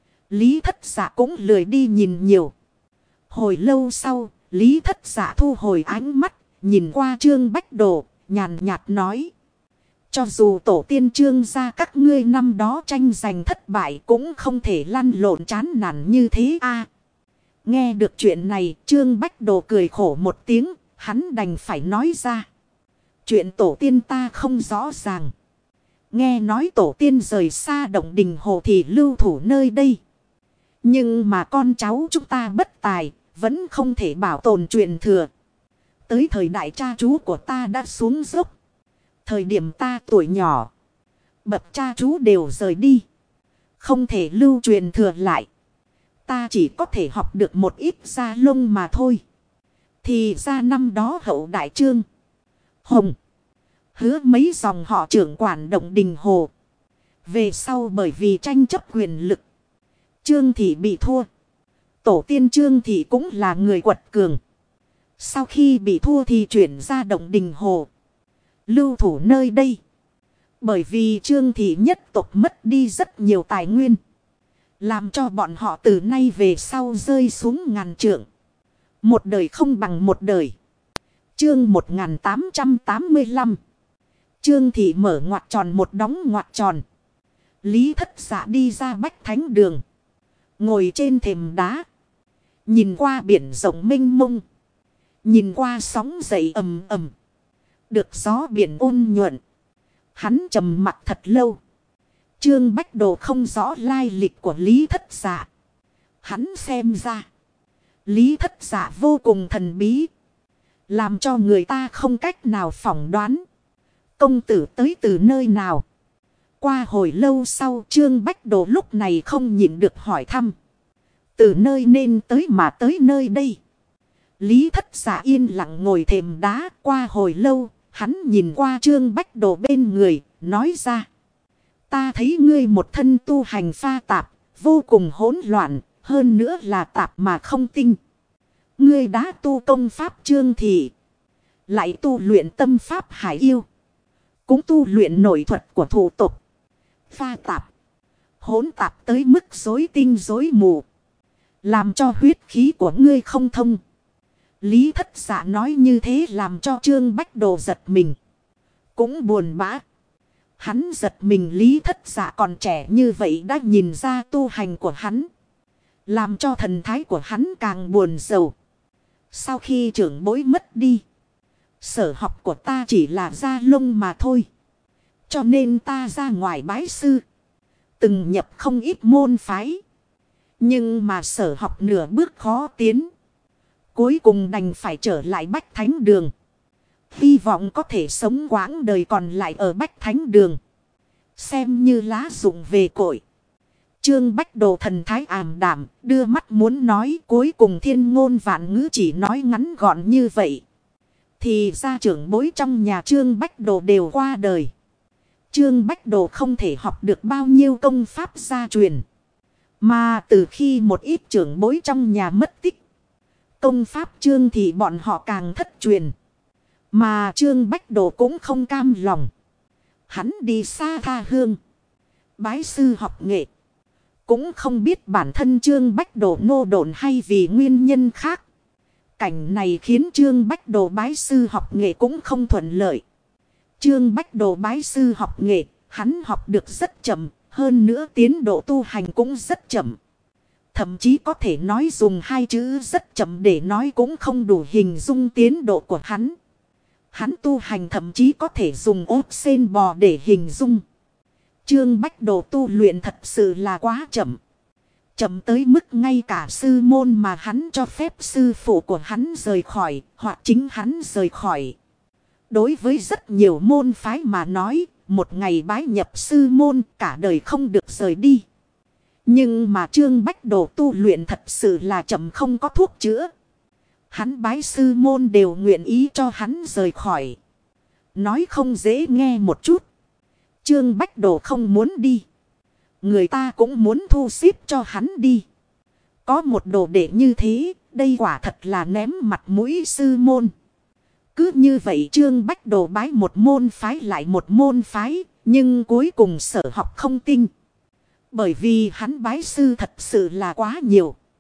Lý Thất Dạ cũng lười đi nhìn nhiều. Hồi lâu sau, Lý Thất Dạ thu hồi ánh mắt, nhìn qua Trương Bách Đồ, nhàn nhạt nói. Cho dù tổ tiên Trương gia các ngươi năm đó tranh giành thất bại cũng không thể lăn lộn chán nản như thế a. Nghe được chuyện này, Trương Bách Đồ cười khổ một tiếng, hắn đành phải nói ra. Chuyện tổ tiên ta không rõ ràng. Nghe nói tổ tiên rời xa Động Đình Hồ thì lưu thủ nơi đây. Nhưng mà con cháu chúng ta bất tài, vẫn không thể bảo tồn truyền thừa. Tới thời đại cha chú của ta đã xuống dốc. Thời điểm ta tuổi nhỏ, bậc cha chú đều rời đi. Không thể lưu truyền thừa lại. Ta chỉ có thể học được một ít gia lông mà thôi. Thì ra năm đó hậu đại Trương Hồng hứa mấy dòng họ trưởng quản Động Đình Hồ. Về sau bởi vì tranh chấp quyền lực, Trương Thị bị thua. Tổ tiên Trương Thị cũng là người quật cường. Sau khi bị thua thì chuyển ra Động Đình Hồ, lưu thủ nơi đây. Bởi vì Trương Thị nhất tộc mất đi rất nhiều tài nguyên, làm cho bọn họ từ nay về sau rơi xuống ngàn trượng. Một đời không bằng một đời. Chương 1885. Trương Thị mở ngoặc tròn một đóng ngoặc tròn. Lý Thất Dạ đi ra Bách Thánh Đường, ngồi trên thềm đá, nhìn qua biển rộng mênh mông, nhìn qua sóng dậy ầm ầm, được gió biển ôn nhuận. Hắn trầm mặc thật lâu. Trương Bách Đồ không rõ lai lịch của Lý Thất Dạ. Hắn xem ra Lý Thất Dạ vô cùng thần bí, làm cho người ta không cách nào phỏng đoán công tử tới từ nơi nào. Qua hồi lâu sau, Trương Bách Đồ lúc này không nhịn được hỏi thăm. Từ nơi nên tới mà tới nơi đây. Lý Thất Dạ yên lặng ngồi thềm đá. Qua hồi lâu, hắn nhìn qua Trương Bách Đồ bên người, nói ra. Ta thấy ngươi một thân tu hành pha tạp, vô cùng hỗn loạn, hơn nữa là tạp mà không tinh. Ngươi đã tu công pháp Trương Thị, lại tu luyện tâm pháp Hải Yêu, cũng tu luyện nội thuật của thủ tộc. Pha tạp, hỗn tạp tới mức rối tinh rối mù, làm cho huyết khí của ngươi không thông. Lý Thất Dạ nói như thế làm cho Trương Bách Đồ giật mình, cũng buồn bã. Hắn giật mình Lý Thất Dạ còn trẻ như vậy đã nhìn ra tu hành của hắn, làm cho thần thái của hắn càng buồn rầu. Sau khi trưởng bối mất đi, sở học của ta chỉ là da lông mà thôi. Cho nên ta ra ngoài bái sư, từng nhập không ít môn phái. Nhưng mà sở học nửa bước khó tiến, cuối cùng đành phải trở lại Bách Thánh Đường. Hy vọng có thể sống quãng đời còn lại ở Bách Thánh Đường, xem như lá dụng về cội. Trương Bách Đồ thần thái ảm đạm, đưa mắt muốn nói, cuối cùng thiên ngôn vạn ngữ chỉ nói ngắn gọn như vậy. Thì ra trưởng bối trong nhà Trương Bách Đồ đều qua đời. Trương Bách Đồ không thể học được bao nhiêu công pháp gia truyền. Mà từ khi một ít trưởng bối trong nhà mất tích, công pháp Trương thì bọn họ càng thất truyền. Mà Trương Bách Đồ cũng không cam lòng. Hắn đi xa tha hương, bái sư học nghệ. Cũng không biết bản thân Trương Bách Đồ nô độn hay vì nguyên nhân khác. Cảnh này khiến Trương Bách Đồ bái sư học nghệ cũng không thuận lợi. Trương Bách Đồ bái sư học nghệ, hắn học được rất chậm, hơn nữa tiến độ tu hành cũng rất chậm. Thậm chí có thể nói dùng hai chữ rất chậm để nói cũng không đủ hình dung tiến độ của hắn. Hắn tu hành thậm chí có thể dùng ốt sen bò để hình dung. Trương Bách Đồ tu luyện thật sự là quá chậm. Chậm tới mức ngay cả sư môn mà hắn cho phép sư phụ của hắn rời khỏi, hoặc chính hắn rời khỏi. Đối với rất nhiều môn phái mà nói, một ngày bái nhập sư môn cả đời không được rời đi. Nhưng mà Trương Bách Đồ tu luyện thật sự là chậm không có thuốc chữa. Hắn bái sư môn đều nguyện ý cho hắn rời khỏi. Nói không dễ nghe một chút. Trương Bách Đồ không muốn đi, người ta cũng muốn thu xếp cho hắn đi. Có một đồ đệ như thế, đây quả thật là ném mặt mũi sư môn. Cứ như vậy Trương Bách Đồ bái một môn phái lại một môn phái, nhưng cuối cùng sở học không tinh. Bởi vì hắn bái sư thật sự là quá nhiều.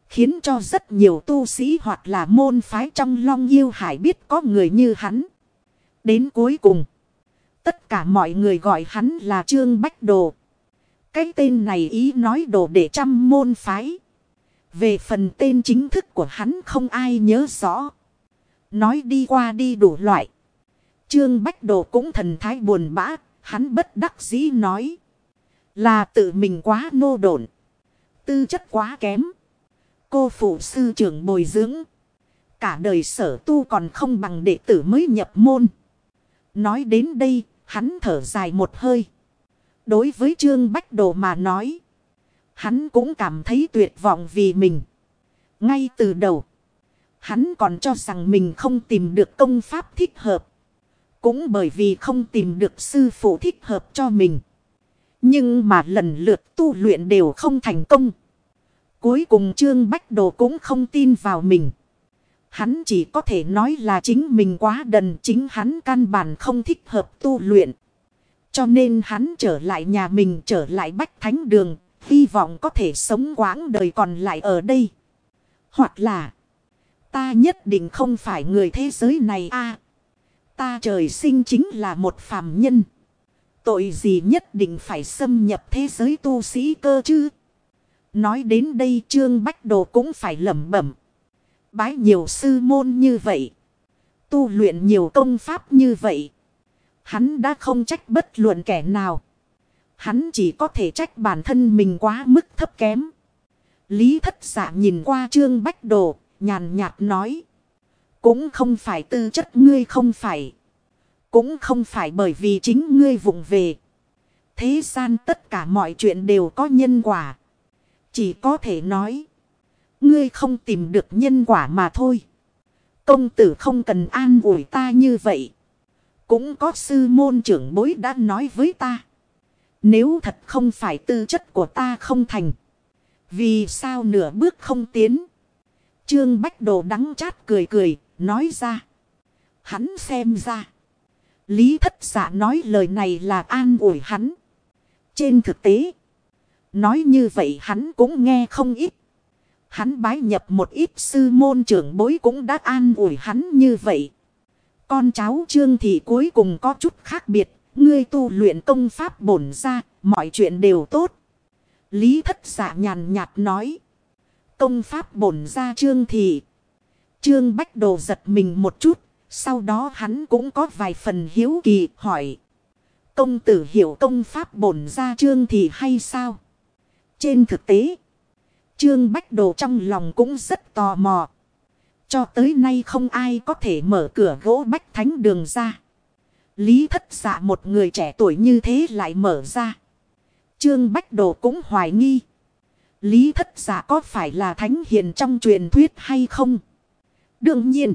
Khiến cho rất nhiều tu sĩ hoặc là môn phái trong Long Yêu Hải biết có người như hắn. Đến cuối cùng, tất cả mọi người gọi hắn là Trương Bách Đồ. Cái tên này ý nói đồ để trăm môn phái. Về phần tên chính thức của hắn không ai nhớ rõ. Nói đi qua đi đủ loại. Trương Bách Đồ cũng thần thái buồn bã. Hắn bất đắc dĩ nói. Là tự mình quá nô độn. Tư chất quá kém. Cô phụ sư trưởng bồi dưỡng. Cả đời sở tu còn không bằng đệ tử mới nhập môn. Nói đến đây, hắn thở dài một hơi. Đối với Trương Bách Đồ mà nói. Hắn cũng cảm thấy tuyệt vọng vì mình. Ngay từ đầu, hắn còn cho rằng mình không tìm được công pháp thích hợp. Cũng bởi vì không tìm được sư phụ thích hợp cho mình. Nhưng mà lần lượt tu luyện đều không thành công. Cuối cùng Trương Bách Đồ cũng không tin vào mình. Hắn chỉ có thể nói là chính mình quá đần, chính hắn căn bản không thích hợp tu luyện. Cho nên hắn trở lại nhà mình, trở lại Bách Thánh Đường, hy vọng có thể sống quãng đời còn lại ở đây. Hoặc là, ta nhất định không phải người thế giới này a. Ta trời sinh chính là một phàm nhân. Tội gì nhất định phải xâm nhập thế giới tu sĩ cơ chứ? Nói đến đây Trương Bách Đồ cũng phải lẩm bẩm. Bái nhiều sư môn như vậy. Tu luyện nhiều công pháp như vậy. Hắn đã không trách bất luận kẻ nào. Hắn chỉ có thể trách bản thân mình quá mức thấp kém. Lý Thất Dạ nhìn qua Trương Bách Đồ, nhàn nhạt nói. Cũng không phải tư chất ngươi không phải. Cũng không phải bởi vì chính ngươi vụng về. Thế gian tất cả mọi chuyện đều có nhân quả. Chỉ có thể nói. Ngươi không tìm được nhân quả mà thôi. Công tử không cần an ủi ta như vậy. Cũng có sư môn trưởng bối đã nói với ta. Nếu thật không phải tư chất của ta không thành. Vì sao nửa bước không tiến? Trương Bách Đồ đắng chát cười cười, nói ra. Hắn xem ra. Lý Thất Dạ nói lời này là an ủi hắn. Trên thực tế. Nói như vậy hắn cũng nghe không ít. Hắn bái nhập một ít sư môn trưởng bối cũng đã an ủi hắn như vậy. Con cháu Trương thì cuối cùng có chút khác biệt. Ngươi tu luyện công pháp bổn ra, mọi chuyện đều tốt. Lý Thất Dạ nhàn nhạt nói. Công pháp bổn ra Trương thì. Trương Bách Đồ giật mình một chút. Sau đó hắn cũng có vài phần hiếu kỳ hỏi. Công tử hiểu công pháp bổn ra Trương thì hay sao? Trên thực tế, Trương Bách Đồ trong lòng cũng rất tò mò. Cho tới nay không ai có thể mở cửa gỗ Bách Thánh Đường ra. Lý Thất Dạ một người trẻ tuổi như thế lại mở ra. Trương Bách Đồ cũng hoài nghi. Lý Thất Dạ có phải là thánh hiền trong truyền thuyết hay không? Đương nhiên,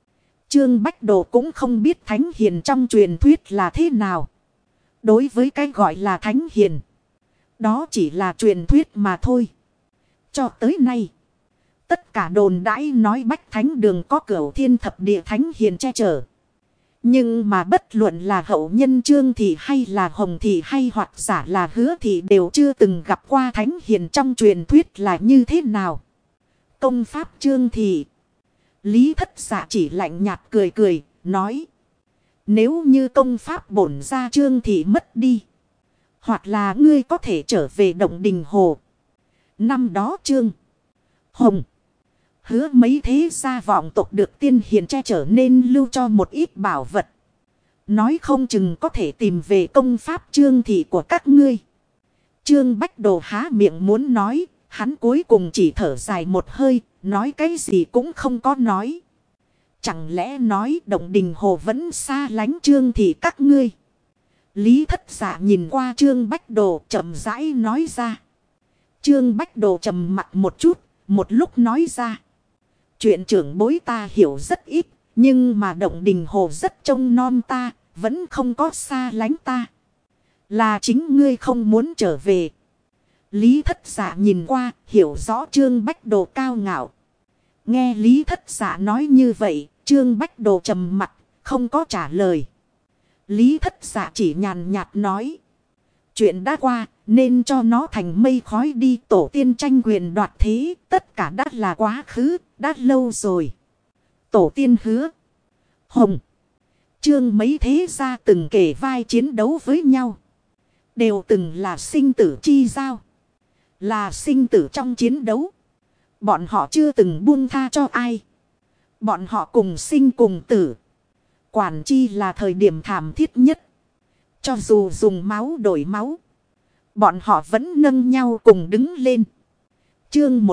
Trương Bách Đồ cũng không biết thánh hiền trong truyền thuyết là thế nào. Đối với cái gọi là thánh hiền, đó chỉ là truyền thuyết mà thôi. Cho tới nay, tất cả đồn đãi nói Bách Thánh Đường có Cửu Thiên Thập Địa thánh hiền che chở. Nhưng mà bất luận là hậu nhân Trương Thị hay là Hồng Thị hay hoặc giả là Hứa Thị đều chưa từng gặp qua thánh hiền trong truyền thuyết là như thế nào. Công pháp Trương Thị. Lý Thất Dạ chỉ lạnh nhạt cười cười, nói. Nếu như công pháp bổn ra Trương Thị mất đi. Hoặc là ngươi có thể trở về Động Đình Hồ. Năm đó Trương Hồng Hứa mấy thế gia vọng tộc được tiên hiền che chở nên lưu cho một ít bảo vật. Nói không chừng có thể tìm về công pháp Trương Thị của các ngươi. Trương Bách Đồ há miệng muốn nói. Hắn cuối cùng chỉ thở dài một hơi. Nói cái gì cũng không có nói. Chẳng lẽ nói Động Đình Hồ vẫn xa lánh Trương Thị các ngươi? Lý Thất Dạ nhìn qua Trương Bách Đồ chậm rãi nói ra. Trương Bách Đồ trầm mặt một chút. Một lúc nói ra. Chuyện trưởng bối ta hiểu rất ít. Nhưng mà Động Đình Hồ rất trông nom ta. Vẫn không có xa lánh ta. Là chính ngươi không muốn trở về. Lý Thất Dạ nhìn qua. Hiểu rõ Trương Bách Đồ cao ngạo. Nghe Lý Thất Dạ nói như vậy. Trương Bách Đồ trầm mặt. Không có trả lời. Lý Thất Dạ chỉ nhàn nhạt nói. Chuyện đã qua. nên cho nó thành mây khói đi. Tổ tiên tranh quyền đoạt thế, tất cả đã là quá khứ, đã lâu rồi. Tổ tiên hứa. Hồng. Trương mấy thế gia từng kể vai chiến đấu với nhau. Đều từng là sinh tử chi giao. Là sinh tử trong chiến đấu. Bọn họ chưa từng buông tha cho ai. Bọn họ cùng sinh cùng tử. Quản chi là thời điểm thảm thiết nhất. Cho dù dùng máu đổi máu. Bọn họ vẫn nâng nhau cùng đứng lên. Chương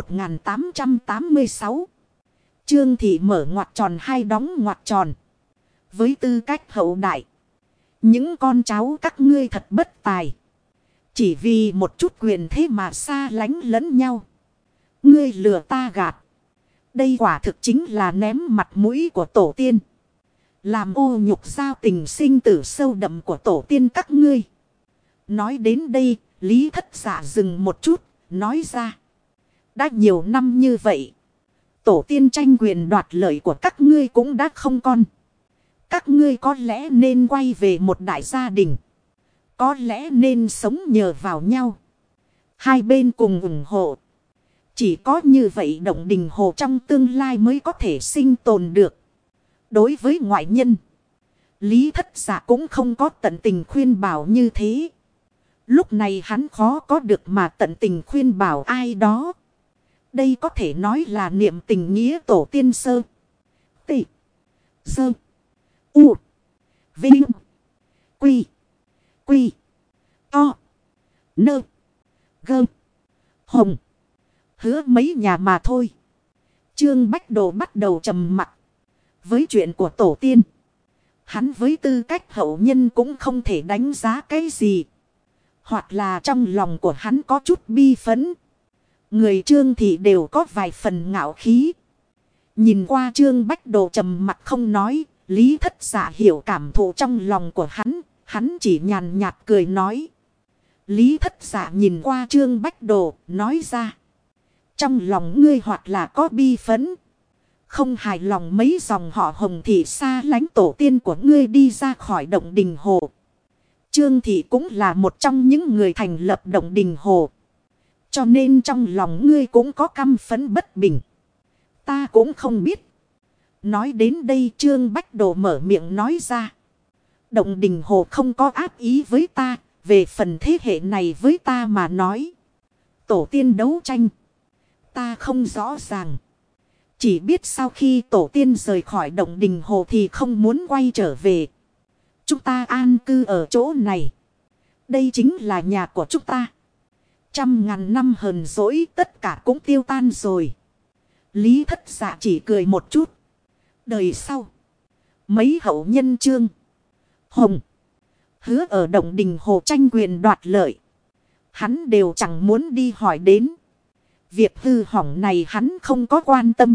1886. Trương Thị mở ngoặc tròn hay đóng ngoặc tròn. Với tư cách hậu đại. Những con cháu các ngươi thật bất tài. Chỉ vì một chút quyền thế mà xa lánh lẫn nhau. Ngươi lừa ta gạt. Đây quả thực chính là ném mặt mũi của tổ tiên. Làm ô nhục giao tình sinh tử sâu đậm của tổ tiên các ngươi. Nói đến đây, Lý Thất Dạ dừng một chút, nói ra. Đã nhiều năm như vậy. Tổ tiên tranh quyền đoạt lợi của các ngươi cũng đã không còn. Các ngươi có lẽ nên quay về một đại gia đình. Có lẽ nên sống nhờ vào nhau. Hai bên cùng ủng hộ. Chỉ có như vậy Động Đình Hồ trong tương lai mới có thể sinh tồn được. Đối với ngoại nhân, Lý Thất Dạ cũng không có tận tình khuyên bảo như thế. Lúc này hắn khó có được mà tận tình khuyên bảo ai đó. Đây có thể nói là niệm tình nghĩa tổ tiên sơ. Tị. Sơ. U. Vinh. Quy. Quy. To. Nơ. Gơ. Hồng. Hứa mấy nhà mà thôi. Trương Bách Đồ bắt đầu trầm mặc. Với chuyện của tổ tiên. Hắn với tư cách hậu nhân cũng không thể đánh giá cái gì. Hoặc là trong lòng của hắn có chút bi phấn. Người Trương thì đều có vài phần ngạo khí. Nhìn qua Trương Bách Đồ trầm mặc không nói. Lý Thất Dạ hiểu cảm thụ trong lòng của hắn. Hắn chỉ nhàn nhạt cười nói. Lý Thất Dạ nhìn qua Trương Bách Đồ nói ra. Trong lòng ngươi hoặc là có bi phấn. Không hài lòng mấy dòng họ Hồng Thị xa lánh tổ tiên của ngươi đi ra khỏi Động Đình Hồ. Trương Thị cũng là một trong những người thành lập Động Đình Hồ. Cho nên trong lòng ngươi cũng có căm phẫn bất bình. Ta cũng không biết. Nói đến đây Trương Bách Đồ mở miệng nói ra. Động Đình Hồ không có ác ý với ta. Về phần thế hệ này với ta mà nói. Tổ tiên đấu tranh. Ta không rõ ràng. Chỉ biết sau khi tổ tiên rời khỏi Động Đình Hồ thì không muốn quay trở về. Chúng ta an cư ở chỗ này. Đây chính là nhà của chúng ta. 100.000 năm hờn dỗi tất cả cũng tiêu tan rồi. Lý Thất Dạ chỉ cười một chút. Đời sau. Mấy hậu nhân Trương. Hồng. Hứa ở Động Đình Hồ tranh quyền đoạt lợi. Hắn đều chẳng muốn đi hỏi đến. Việc hư hỏng này hắn không có quan tâm.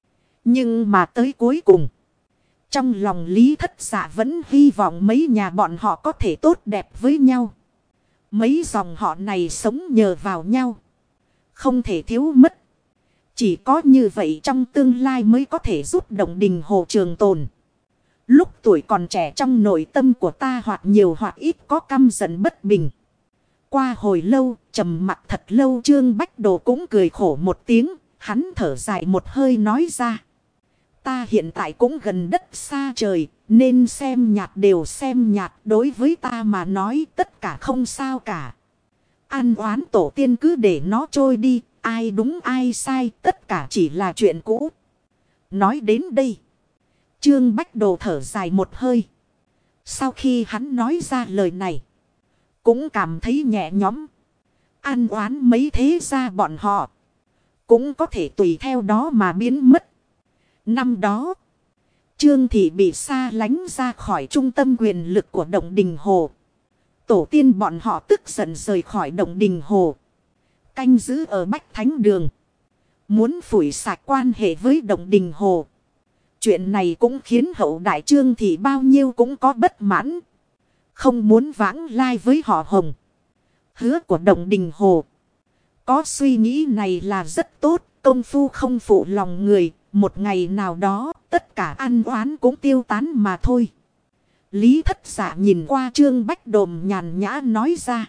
Nhưng mà tới cuối cùng. Trong lòng Lý Thất Dạ vẫn hy vọng mấy nhà bọn họ có thể tốt đẹp với nhau. Mấy dòng họ này sống nhờ vào nhau. Không thể thiếu mất. Chỉ có như vậy trong tương lai mới có thể giúp Động Đình Hồ trường tồn. Lúc tuổi còn trẻ trong nội tâm của ta hoặc nhiều hoặc ít có căm giận bất bình. Qua hồi lâu, trầm mặc thật lâu Trương Bách Đồ cũng cười khổ một tiếng. Hắn thở dài một hơi nói ra. Ta hiện tại cũng gần đất xa trời, nên xem nhạt đều xem nhạt. Đối với ta mà nói tất cả không sao cả. Ăn oán tổ tiên cứ để nó trôi đi, ai đúng ai sai, tất cả chỉ là chuyện cũ. Nói đến đây, Trương Bách Đồ thở dài một hơi. Sau khi hắn nói ra lời này, cũng cảm thấy nhẹ nhõm. Ăn oán mấy thế gia bọn họ cũng có thể tùy theo đó mà biến mất. Năm đó, Trương Thị bị xa lánh ra khỏi trung tâm quyền lực của Động Đình Hồ. Tổ tiên bọn họ tức giận rời khỏi Động Đình Hồ. Canh giữ ở Bách Thánh Đường. Muốn phủi sạch quan hệ với Động Đình Hồ. Chuyện này cũng khiến hậu đại Trương Thị bao nhiêu cũng có bất mãn. Không muốn vãng lai với họ Hồng. Hứa của Động Đình Hồ. Có suy nghĩ này là rất tốt. Công phu không phụ lòng người. Một ngày nào đó tất cả ăn oán cũng tiêu tán mà thôi. Lý Thất Dạ nhìn qua Trương Bách Đồm nhàn nhã nói ra.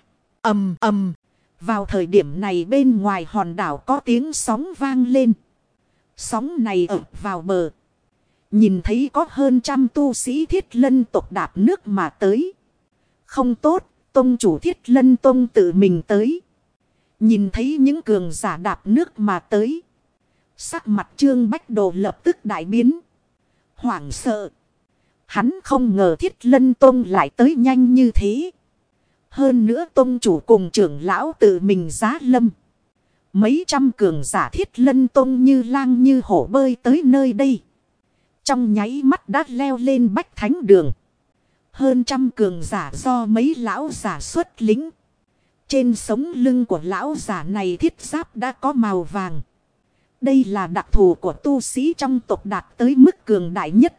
Ầm ầm. Vào thời điểm này bên ngoài hòn đảo có tiếng sóng vang lên. Sóng này ập vào bờ. Nhìn thấy có hơn trăm tu sĩ Thiết Lân tộc đạp nước mà tới. Không tốt, tông chủ Thiết Lân tông tự mình tới. Nhìn thấy những cường giả đạp nước mà tới. Sắc mặt Trương Bách Đồ lập tức đại biến. Hoảng sợ. Hắn không ngờ Thiết Lân tông lại tới nhanh như thế. Hơn nữa tông chủ cùng trưởng lão tự mình giá lâm. Mấy trăm cường giả Thiết Lân tông như lang như hổ bơi tới nơi đây. Trong nháy mắt đã leo lên Bách Thánh Đường. Hơn trăm cường giả do mấy lão giả xuất lính. Trên sống lưng của lão giả này thiết giáp đã có màu vàng. Đây là đặc thù của tu sĩ trong tộc đạt tới mức cường đại nhất.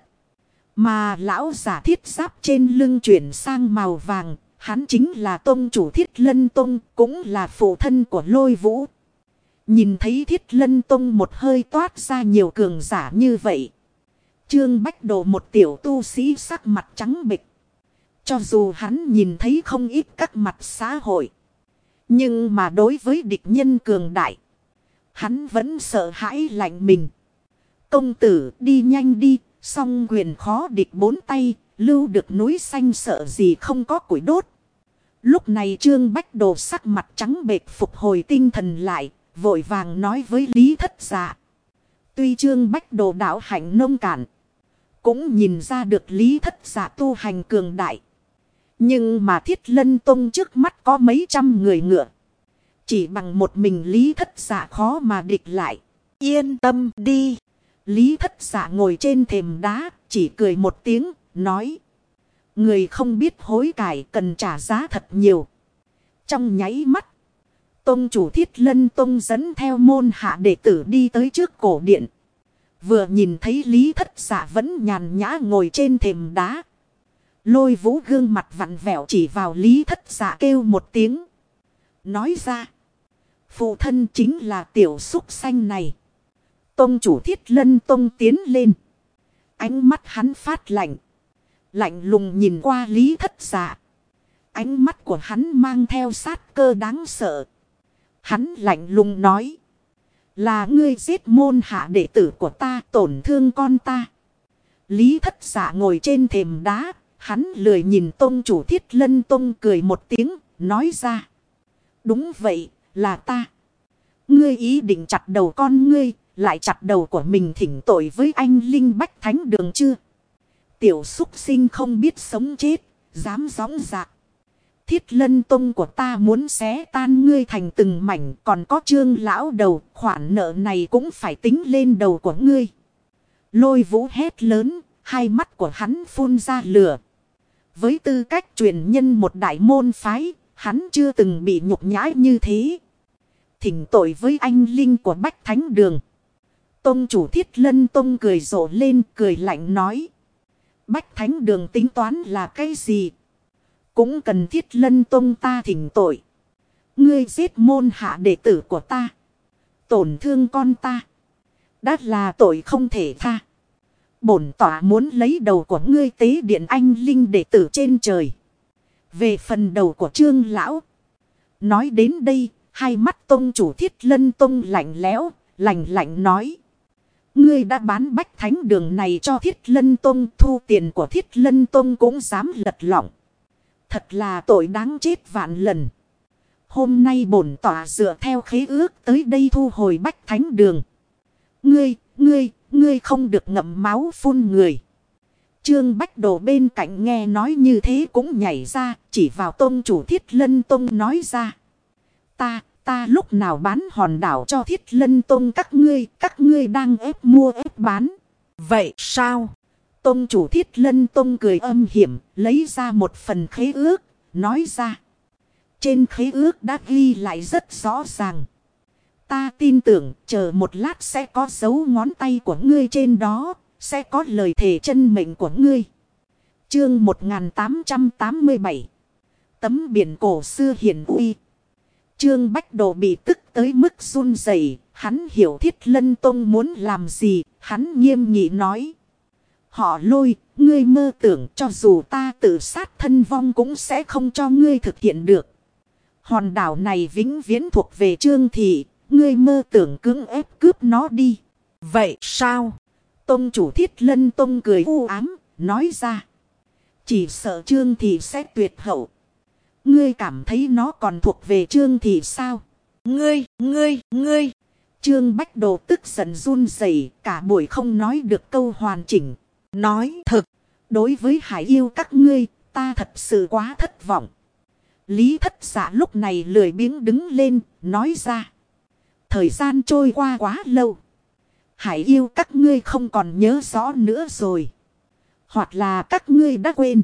Mà lão giả thiết giáp trên lưng chuyển sang màu vàng. Hắn chính là tông chủ Thiết Lân Tông, cũng là phụ thân của Lôi Vũ. Nhìn thấy Thiết Lân Tông một hơi toát ra nhiều cường giả như vậy. Trương Bách Đồ một tiểu tu sĩ sắc mặt trắng bệch. Cho dù hắn nhìn thấy không ít các mặt xã hội. Nhưng mà đối với địch nhân cường đại. Hắn vẫn sợ hãi lạnh mình. Công tử đi nhanh đi, song quyền khó địch bốn tay, lưu được núi xanh sợ gì không có củi đốt. Lúc này Trương Bách Đồ sắc mặt trắng bệch phục hồi tinh thần lại, vội vàng nói với Lý Thất Dạ. Tuy Trương Bách Đồ đạo hạnh nông cạn, cũng nhìn ra được Lý Thất Dạ tu hành cường đại. Nhưng mà Thiết Lân Tông trước mắt có mấy trăm người ngựa. Chỉ bằng một mình Lý Thất Dạ khó mà địch lại. Yên tâm đi. Lý Thất Dạ ngồi trên thềm đá, chỉ cười một tiếng, nói. Người không biết hối cải cần trả giá thật nhiều. Trong nháy mắt, tông chủ Thiết Lân Tông dẫn theo môn hạ đệ tử đi tới trước cổ điện. Vừa nhìn thấy Lý Thất Dạ vẫn nhàn nhã ngồi trên thềm đá. Lôi Vũ gương mặt vặn vẹo chỉ vào Lý Thất Dạ kêu một tiếng. Nói ra, phụ thân chính là tiểu súc xanh này. Tông chủ Thiết Lân Tông tiến lên. Ánh mắt hắn phát lạnh. Lạnh lùng nhìn qua Lý Thất Dạ. Ánh mắt của hắn mang theo sát cơ đáng sợ. Hắn lạnh lùng nói. Là ngươi giết môn hạ đệ tử của ta, tổn thương con ta. Lý Thất Dạ ngồi trên thềm đá. Hắn lười nhìn tông chủ Thiết Lân Tông cười một tiếng, nói ra. Đúng vậy, là ta. Ngươi ý định chặt đầu con ngươi, lại chặt đầu của mình thỉnh tội với anh Linh Bách Thánh Đường chưa? Tiểu súc sinh không biết sống chết, dám gióng dạc. Thiết Lân Tông của ta muốn xé tan ngươi thành từng mảnh, còn có Trương lão đầu, khoản nợ này cũng phải tính lên đầu của ngươi. Lôi Vũ hét lớn, hai mắt của hắn phun ra lửa. Với tư cách truyền nhân một đại môn phái, hắn chưa từng bị nhục nhã như thế. Thỉnh tội với anh Linh của Bách Thánh Đường. Tông chủ Thiết Lân Tông cười rộ lên, cười lạnh nói. Bách Thánh Đường tính toán là cái gì? Cũng cần Thiết Lân Tông ta thỉnh tội. Ngươi giết môn hạ đệ tử của ta. Tổn thương con ta. Đã là tội không thể tha. Bổn tỏa muốn lấy đầu của ngươi tế điện anh Linh đệ tử trên trời. Về phần đầu của Trương lão. Nói đến đây, hai mắt tông chủ Thiết Lân Tông lạnh lẽo, lạnh lạnh nói. Ngươi đã bán Bách Thánh Đường này cho Thiết Lân Tông, thu tiền của Thiết Lân Tông cũng dám lật lọng. Thật là tội đáng chết vạn lần. Hôm nay bổn tỏa dựa theo khế ước tới đây thu hồi Bách Thánh Đường. Ngươi không được ngậm máu phun người. Trương Bách Đồ bên cạnh nghe nói như thế cũng nhảy ra, chỉ vào tông chủ Thiết Lân Tông nói ra. Ta lúc nào bán hòn đảo cho Thiết Lân Tông các ngươi đang ép mua ép bán. Vậy sao? Tông chủ Thiết Lân Tông cười âm hiểm, lấy ra một phần khế ước, nói ra. Trên khế ước đã ghi lại rất rõ ràng. Ta tin tưởng chờ một lát sẽ có dấu ngón tay của ngươi trên đó, sẽ có lời thề chân mệnh của ngươi. Chương 1887. Tấm biển cổ xưa hiển uy. Trương Bách Đồ bị tức tới mức run rẩy, hắn hiểu Thiết Lân Tông muốn làm gì, hắn nghiêm nghị nói. Họ Lôi, ngươi mơ tưởng cho dù ta tự sát thân vong cũng sẽ không cho ngươi thực hiện được. Hòn đảo này vĩnh viễn thuộc về Trương Thị. Ngươi mơ tưởng cưỡng ép cướp nó đi. Vậy sao? Tông chủ Thiết Lân Tông cười u ám, nói ra. Chỉ sợ Trương Thị sẽ tuyệt hậu. Ngươi cảm thấy nó còn thuộc về Trương Thị sao? Ngươi. Trương Bách Đồ tức giận run rẩy, cả buổi không nói được câu hoàn chỉnh. Nói thực, đối với hải yêu các ngươi, ta thật sự quá thất vọng. Lý Thất Dạ lúc này lười biếng đứng lên, nói ra. Thời gian trôi qua quá lâu. Hải yêu các ngươi không còn nhớ rõ nữa rồi. Hoặc là các ngươi đã quên.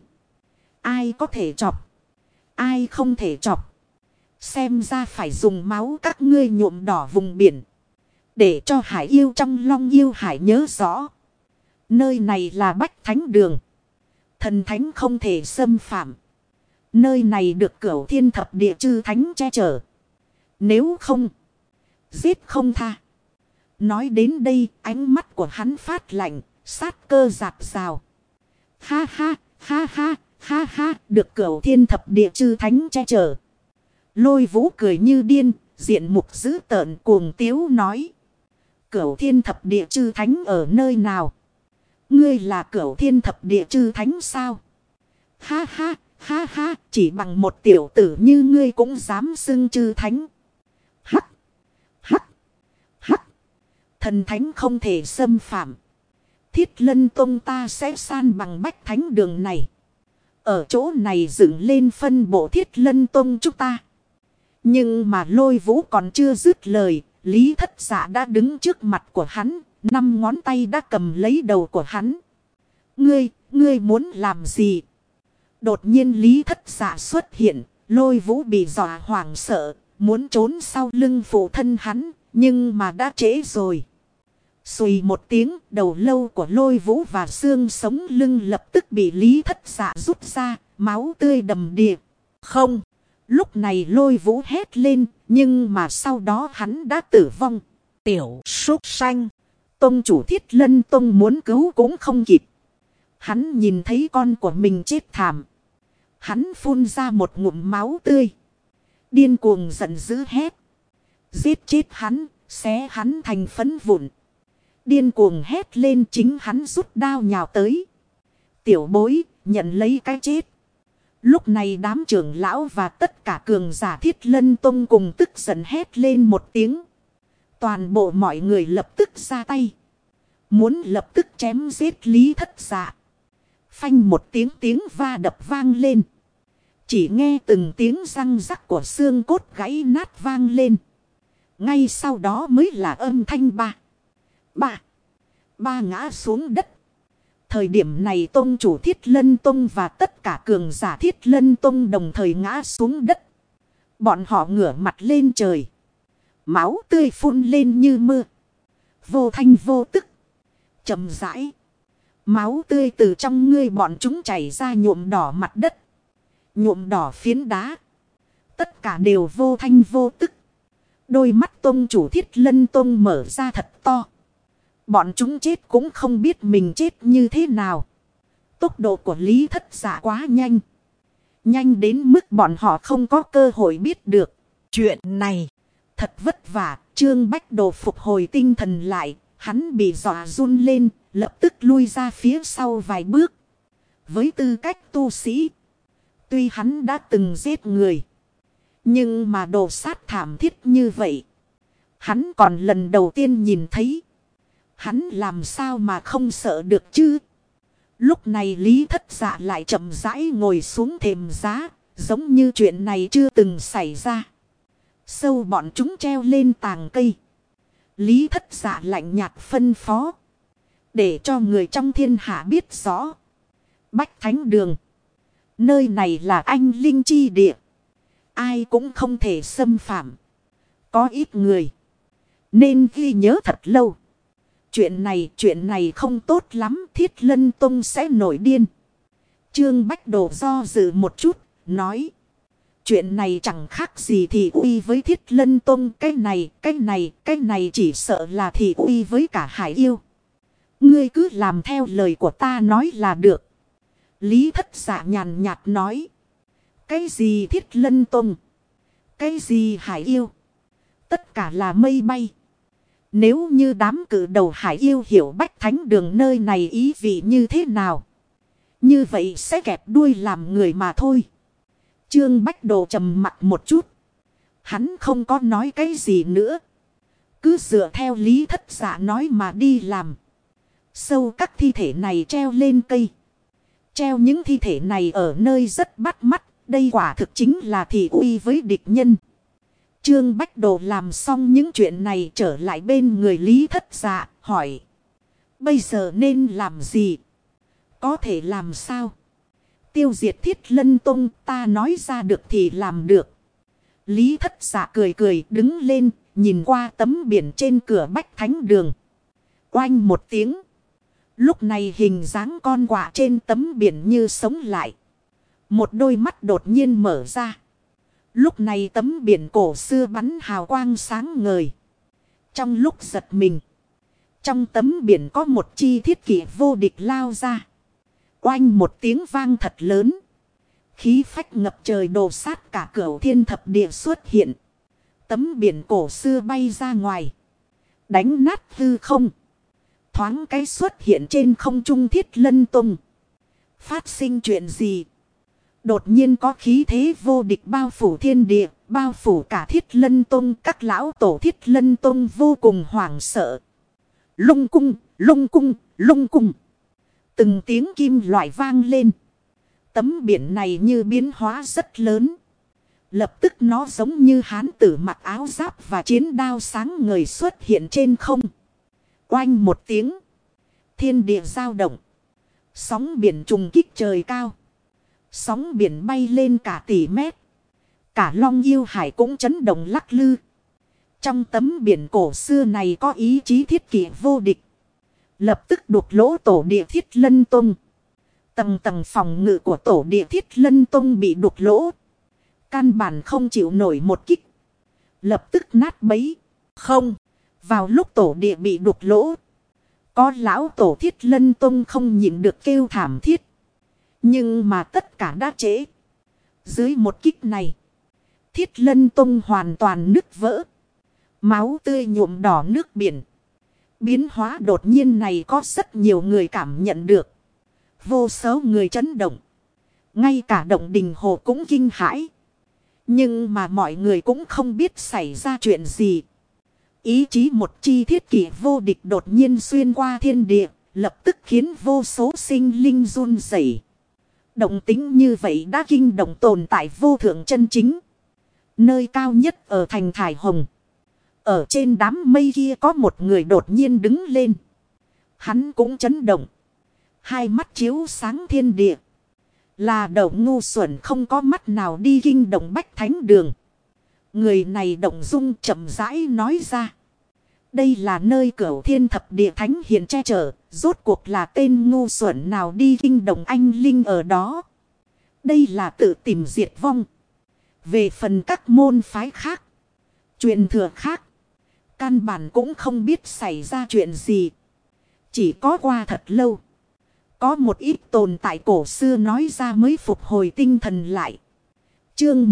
Ai có thể chọc, ai không thể chọc. Xem ra phải dùng máu các ngươi nhuộm đỏ vùng biển. Để cho hải yêu trong Long Yêu Hải nhớ rõ. Nơi này là Bách Thánh Đường. Thần thánh không thể xâm phạm. Nơi này được Cửu Thiên Thập Địa chư thánh che chở. Nếu không, giết không tha. Nói đến đây, ánh mắt của hắn phát lạnh, sát cơ dạt rào. Ha ha, ha ha, ha ha, được Cửu Thiên Thập Địa chư thánh che chở. Lôi Vũ cười như điên, diện mục dữ tợn cuồng tiếu nói. Cửu Thiên Thập Địa chư thánh ở nơi nào? Ngươi là Cửu Thiên Thập Địa chư thánh sao? Ha ha, ha ha, chỉ bằng một tiểu tử như ngươi cũng dám xưng chư thánh. Hắc, hắc, hắc. Thần thánh không thể xâm phạm. Thiết Lân Tông ta sẽ san bằng Bách Thánh Đường này. Ở chỗ này dựng lên phân bộ Thiết Lân Tông chúng ta. Nhưng mà Lôi Vũ còn chưa dứt lời. Lý Thất Dạ đã đứng trước mặt của hắn. 5 ngón tay đã cầm lấy đầu của hắn. Ngươi muốn làm gì? Đột nhiên Lý Thất Dạ xuất hiện. Lôi Vũ bị dọa hoảng sợ. Muốn trốn sau lưng phụ thân hắn. Nhưng mà đã trễ rồi. Xùi một tiếng, đầu lâu của Lôi Vũ và xương sống lưng lập tức bị Lý Thất Dạ rút ra. Máu tươi đầm đìa. Không. Lúc này Lôi Vũ hét lên. Nhưng mà sau đó hắn đã tử vong. Tiểu súc sanh. Tông chủ Thiết Lân Tông muốn cứu cũng không kịp. Hắn nhìn thấy con của mình chết thảm. Hắn phun ra một ngụm máu tươi. Điên cuồng giận dữ hét. Giết chết hắn, xé hắn thành phấn vụn. Điên cuồng hét lên, chính hắn rút đao nhào tới. Tiểu bối, nhận lấy cái chết. Lúc này đám trưởng lão và tất cả cường giả Thiết Lân Tông cùng tức giận hét lên một tiếng. Toàn bộ mọi người lập tức ra tay. Muốn lập tức chém giết Lý Thất Dạ. Phanh một tiếng va đập vang lên. Chỉ nghe từng tiếng răng rắc của xương cốt gãy nát vang lên. Ngay sau đó mới là âm thanh ba ngã xuống đất. Thời điểm này Tông chủ Thiết Lân Tông và tất cả cường giả Thiết Lân Tông đồng thời ngã xuống đất. Bọn họ ngửa mặt lên trời. Máu tươi phun lên như mưa. Vô thanh vô tức. Chậm rãi. Máu tươi từ trong ngươi bọn chúng chảy ra nhuộm đỏ mặt đất. Nhuộm đỏ phiến đá. Tất cả đều vô thanh vô tức. Đôi mắt Tông chủ Thiết Lân Tông mở ra thật to. Bọn chúng chết cũng không biết mình chết như thế nào. Tốc độ của Lý Thất Dạ quá nhanh. Nhanh đến mức bọn họ không có cơ hội biết được. Chuyện này thật vất vả. Trương Bách Đồ phục hồi tinh thần lại. Hắn bị dọa run lên. Lập tức lui ra phía sau vài bước. Với tư cách tu sĩ. Tuy hắn đã từng giết người. Nhưng mà đồ sát thảm thiết như vậy. Hắn còn lần đầu tiên nhìn thấy. Hắn làm sao mà không sợ được chứ? Lúc này Lý Thất Dạ lại chậm rãi ngồi xuống thềm giá. Giống như chuyện này chưa từng xảy ra. Sâu bọn chúng treo lên tàng cây. Lý Thất Dạ lạnh nhạt phân phó. Để cho người trong thiên hạ biết rõ. Bách Thánh Đường. Nơi này là anh linh chi địa. Ai cũng không thể xâm phạm. Có ít người. Nên ghi nhớ thật lâu. Chuyện này không tốt lắm. Thiết Lân Tông sẽ nổi điên. Trương Bách Đồ do dự một chút. Nói. Chuyện này chẳng khác gì thị uy với Thiết Lân Tông. Cái này chỉ sợ là thị uy với cả hải yêu. Ngươi cứ làm theo lời của ta nói là được. Lý Thất Dạ nhàn nhạt nói. Cái gì Thiết Lân Tông? Cái gì hải yêu? Tất cả là mây bay. Nếu như đám cử đầu hải yêu hiểu Bách Thánh Đường nơi này ý vị như thế nào, như vậy sẽ kẹp đuôi làm người mà thôi. Trương Bách Đồ trầm mặt một chút. Hắn không có nói cái gì nữa. Cứ dựa theo Lý Thất Dạ nói mà đi làm. Sâu các thi thể này treo lên cây. Treo những thi thể này ở nơi rất bắt mắt. Đây quả thực chính là thị uy với địch nhân. Trương Bách Đồ làm xong những chuyện này trở lại bên người Lý Thất Dạ, hỏi. Bây giờ nên làm gì? Có thể làm sao? Tiêu diệt Thiết Lân Tông, ta nói ra được thì làm được. Lý Thất Dạ cười cười đứng lên, nhìn qua tấm biển trên cửa Bách Thánh Đường. Oanh một tiếng. Lúc này hình dáng con quạ trên tấm biển như sống lại. Một đôi mắt đột nhiên mở ra. Lúc này tấm biển cổ xưa bắn hào quang sáng ngời. Trong lúc giật mình, trong tấm biển có một chi thiết kỷ vô địch lao ra. Oanh một tiếng vang thật lớn. Khí phách ngập trời đổ sát cả cửu thiên thập địa xuất hiện. Tấm biển cổ xưa bay ra ngoài. Đánh nát hư không. Thoáng cái xuất hiện trên không trung Thiết Lân Tông. Phát sinh chuyện gì? Đột nhiên có khí thế vô địch bao phủ thiên địa, bao phủ cả Thiết Lân Tông. Các lão tổ Thiết Lân Tông vô cùng hoảng sợ. Lung cung, lung cung, lung cung. Từng tiếng kim loại vang lên. Tấm biển này như biến hóa rất lớn. Lập tức nó giống như hán tử mặc áo giáp và chiến đao sáng ngời xuất hiện trên không. Oanh một tiếng. Thiên địa dao động. Sóng biển trùng kích trời cao. Sóng biển bay lên cả tỷ mét. Cả Long Yêu Hải cũng chấn động lắc lư. Trong tấm biển cổ xưa này có ý chí thiết kỷ vô địch. Lập tức đục lỗ tổ địa Thiết Lân Tông. Tầng tầng phòng ngự của tổ địa Thiết Lân Tông bị đục lỗ. Căn bản không chịu nổi một kích. Lập tức nát bấy. Không. Vào lúc tổ địa bị đục lỗ. Có lão tổ Thiết Lân Tông không nhịn được kêu thảm thiết. Nhưng mà tất cả đã trễ. Dưới một kích này. Thiết Lân Tông hoàn toàn nứt vỡ. Máu tươi nhuộm đỏ nước biển. Biến hóa đột nhiên này có rất nhiều người cảm nhận được. Vô số người chấn động. Ngay cả Động Đình Hồ cũng kinh hãi. Nhưng mà mọi người cũng không biết xảy ra chuyện gì. Ý chí một chi thiết kỷ vô địch đột nhiên xuyên qua thiên địa. Lập tức khiến vô số sinh linh run rẩy. Động tính như vậy đã kinh động tồn tại vô thượng chân chính. Nơi cao nhất ở thành Thải Hồng. Ở trên đám mây kia có một người đột nhiên đứng lên. Hắn cũng chấn động. Hai mắt chiếu sáng thiên địa. Là đầu ngu xuẩn không có mắt nào đi kinh động Bách Thánh Đường. Người này động dung chậm rãi nói ra. Đây là nơi Cửu Thiên Thập Địa Thánh Hiền che chở. Rốt cuộc là tên ngu xuẩn nào đi kinh động anh Linh ở đó. Đây là tự tìm diệt vong. Về phần các môn phái khác. Truyền thừa khác. Căn bản cũng không biết xảy ra chuyện gì. Chỉ có qua thật lâu. Có một ít tồn tại cổ xưa nói ra mới phục hồi tinh thần lại. Chương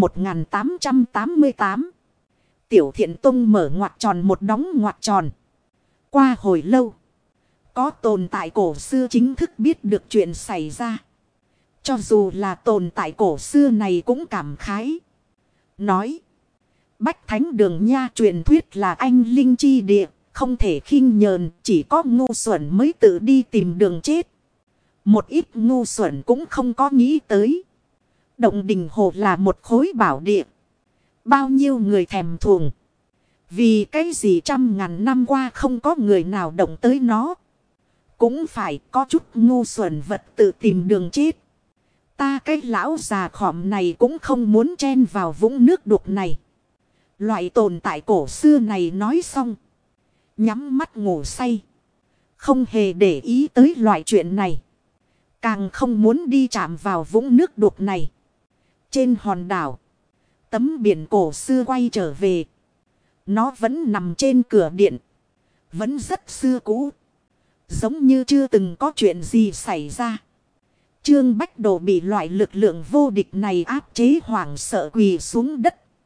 1888. Tiểu Thiện Tông mở ngoặc tròn một đóng ngoặc tròn. Qua hồi lâu. Có tồn tại cổ xưa chính thức biết được chuyện xảy ra. Cho dù là tồn tại cổ xưa này cũng cảm khái. Nói. Bách Thánh Đường nha truyền thuyết là anh linh chi địa. Không thể khinh nhờn. Chỉ có ngu xuẩn mới tự đi tìm đường chết. Một ít ngu xuẩn cũng không có nghĩ tới. Động Đình Hồ là một khối bảo địa. Bao nhiêu người thèm thuồng. Vì cái gì 100.000 năm qua không có người nào động tới nó. Cũng phải có chút ngu xuẩn vật tự tìm đường chết. Ta cái lão già khòm này cũng không muốn chen vào vũng nước đục này. Loại tồn tại cổ xưa này nói xong. Nhắm mắt ngủ say. Không hề để ý tới loại chuyện này. Càng không muốn đi chạm vào vũng nước đục này. Trên hòn đảo. Tấm biển cổ xưa quay trở về. Nó vẫn nằm trên cửa điện. Vẫn rất xưa cũ. Giống như chưa từng có chuyện gì xảy ra. Trương Bách Đồ bị loại lực lượng vô địch này áp chế hoảng sợ quỳ xuống đất.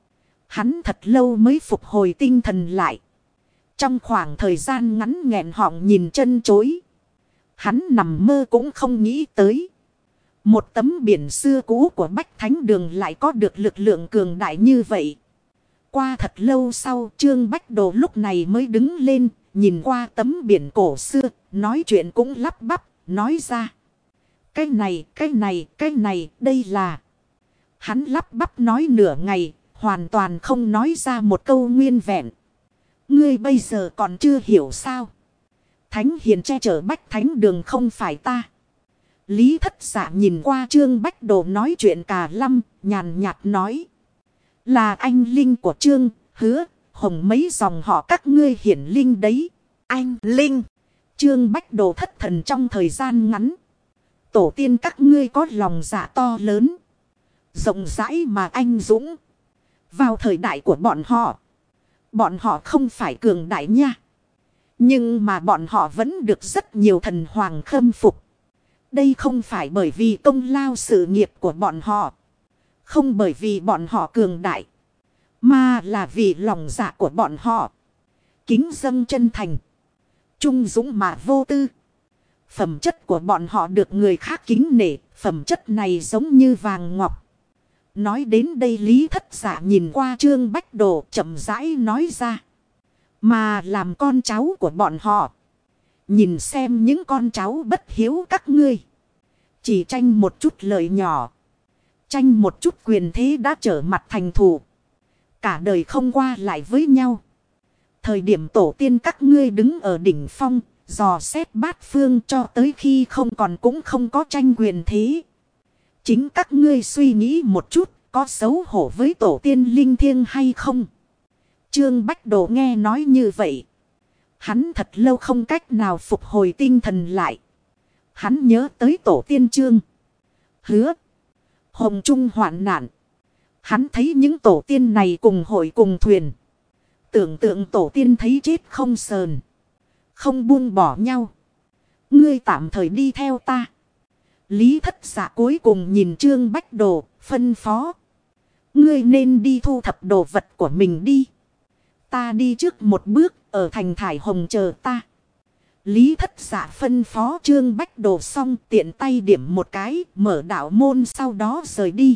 Hắn thật lâu mới phục hồi tinh thần lại. Trong khoảng thời gian ngắn nghẹn họng nhìn chân chối. Hắn nằm mơ cũng không nghĩ tới. Một tấm biển xưa cũ của Bách Thánh Đường lại có được lực lượng cường đại như vậy. Qua thật lâu sau, Trương Bách Đồ lúc này mới đứng lên, nhìn qua tấm biển cổ xưa, nói chuyện cũng lắp bắp, nói ra. Cái này, đây là... Hắn lắp bắp nói nửa ngày, hoàn toàn không nói ra một câu nguyên vẹn. Ngươi bây giờ còn chưa hiểu sao? Thánh hiền che chở Bách Thánh Đường không phải ta. Lý Thất Dạ nhìn qua Trương Bách Đồ nói chuyện cả lâm, nhàn nhạt nói. Là anh Linh của Trương, Hứa, Hồng mấy dòng họ các ngươi hiển linh đấy. Anh Linh. Trương Bách Đồ thất thần trong thời gian ngắn. Tổ tiên các ngươi có lòng dạ to lớn. Rộng rãi mà anh dũng. Vào thời đại của bọn họ không phải cường đại nha. Nhưng mà bọn họ vẫn được rất nhiều thần hoàng khâm phục. Đây không phải bởi vì công lao sự nghiệp của bọn họ. Không bởi vì bọn họ cường đại. Mà là vì lòng dạ của bọn họ. Kính dâng chân thành. Trung dũng mà vô tư. Phẩm chất của bọn họ được người khác kính nể. Phẩm chất này giống như vàng ngọc. Nói đến đây Lý Thất Dạ nhìn qua Trương Bách Đồ chậm rãi nói ra. Mà làm con cháu của bọn họ. Nhìn xem những con cháu bất hiếu các ngươi. Chỉ tranh một chút lợi nhỏ. Tranh một chút quyền thế đã trở mặt thành thù. Cả đời không qua lại với nhau. Thời điểm tổ tiên các ngươi đứng ở đỉnh phong. Dò xét bát phương cho tới khi không còn cũng không có tranh quyền thế. Chính các ngươi suy nghĩ một chút. Có xấu hổ với tổ tiên linh thiêng hay không? Trương Bách Đồ nghe nói như vậy. Hắn thật lâu không cách nào phục hồi tinh thần lại. Hắn nhớ tới tổ tiên Trương, Hứa, Hồng Trung hoạn nạn. Hắn thấy những tổ tiên này cùng hội cùng thuyền. Tưởng tượng tổ tiên thấy chết không sờn. Không buông bỏ nhau. Ngươi tạm thời đi theo ta. Lý Thất Dạ cuối cùng nhìn Trương Bách Đồ, phân phó. Ngươi nên đi thu thập đồ vật của mình đi. Ta đi trước một bước, ở thành Thải Hồng chờ ta. Lý Thất Dạ phân phó Trương Bách Đồ xong tiện tay điểm một cái, mở đạo môn sau đó rời đi.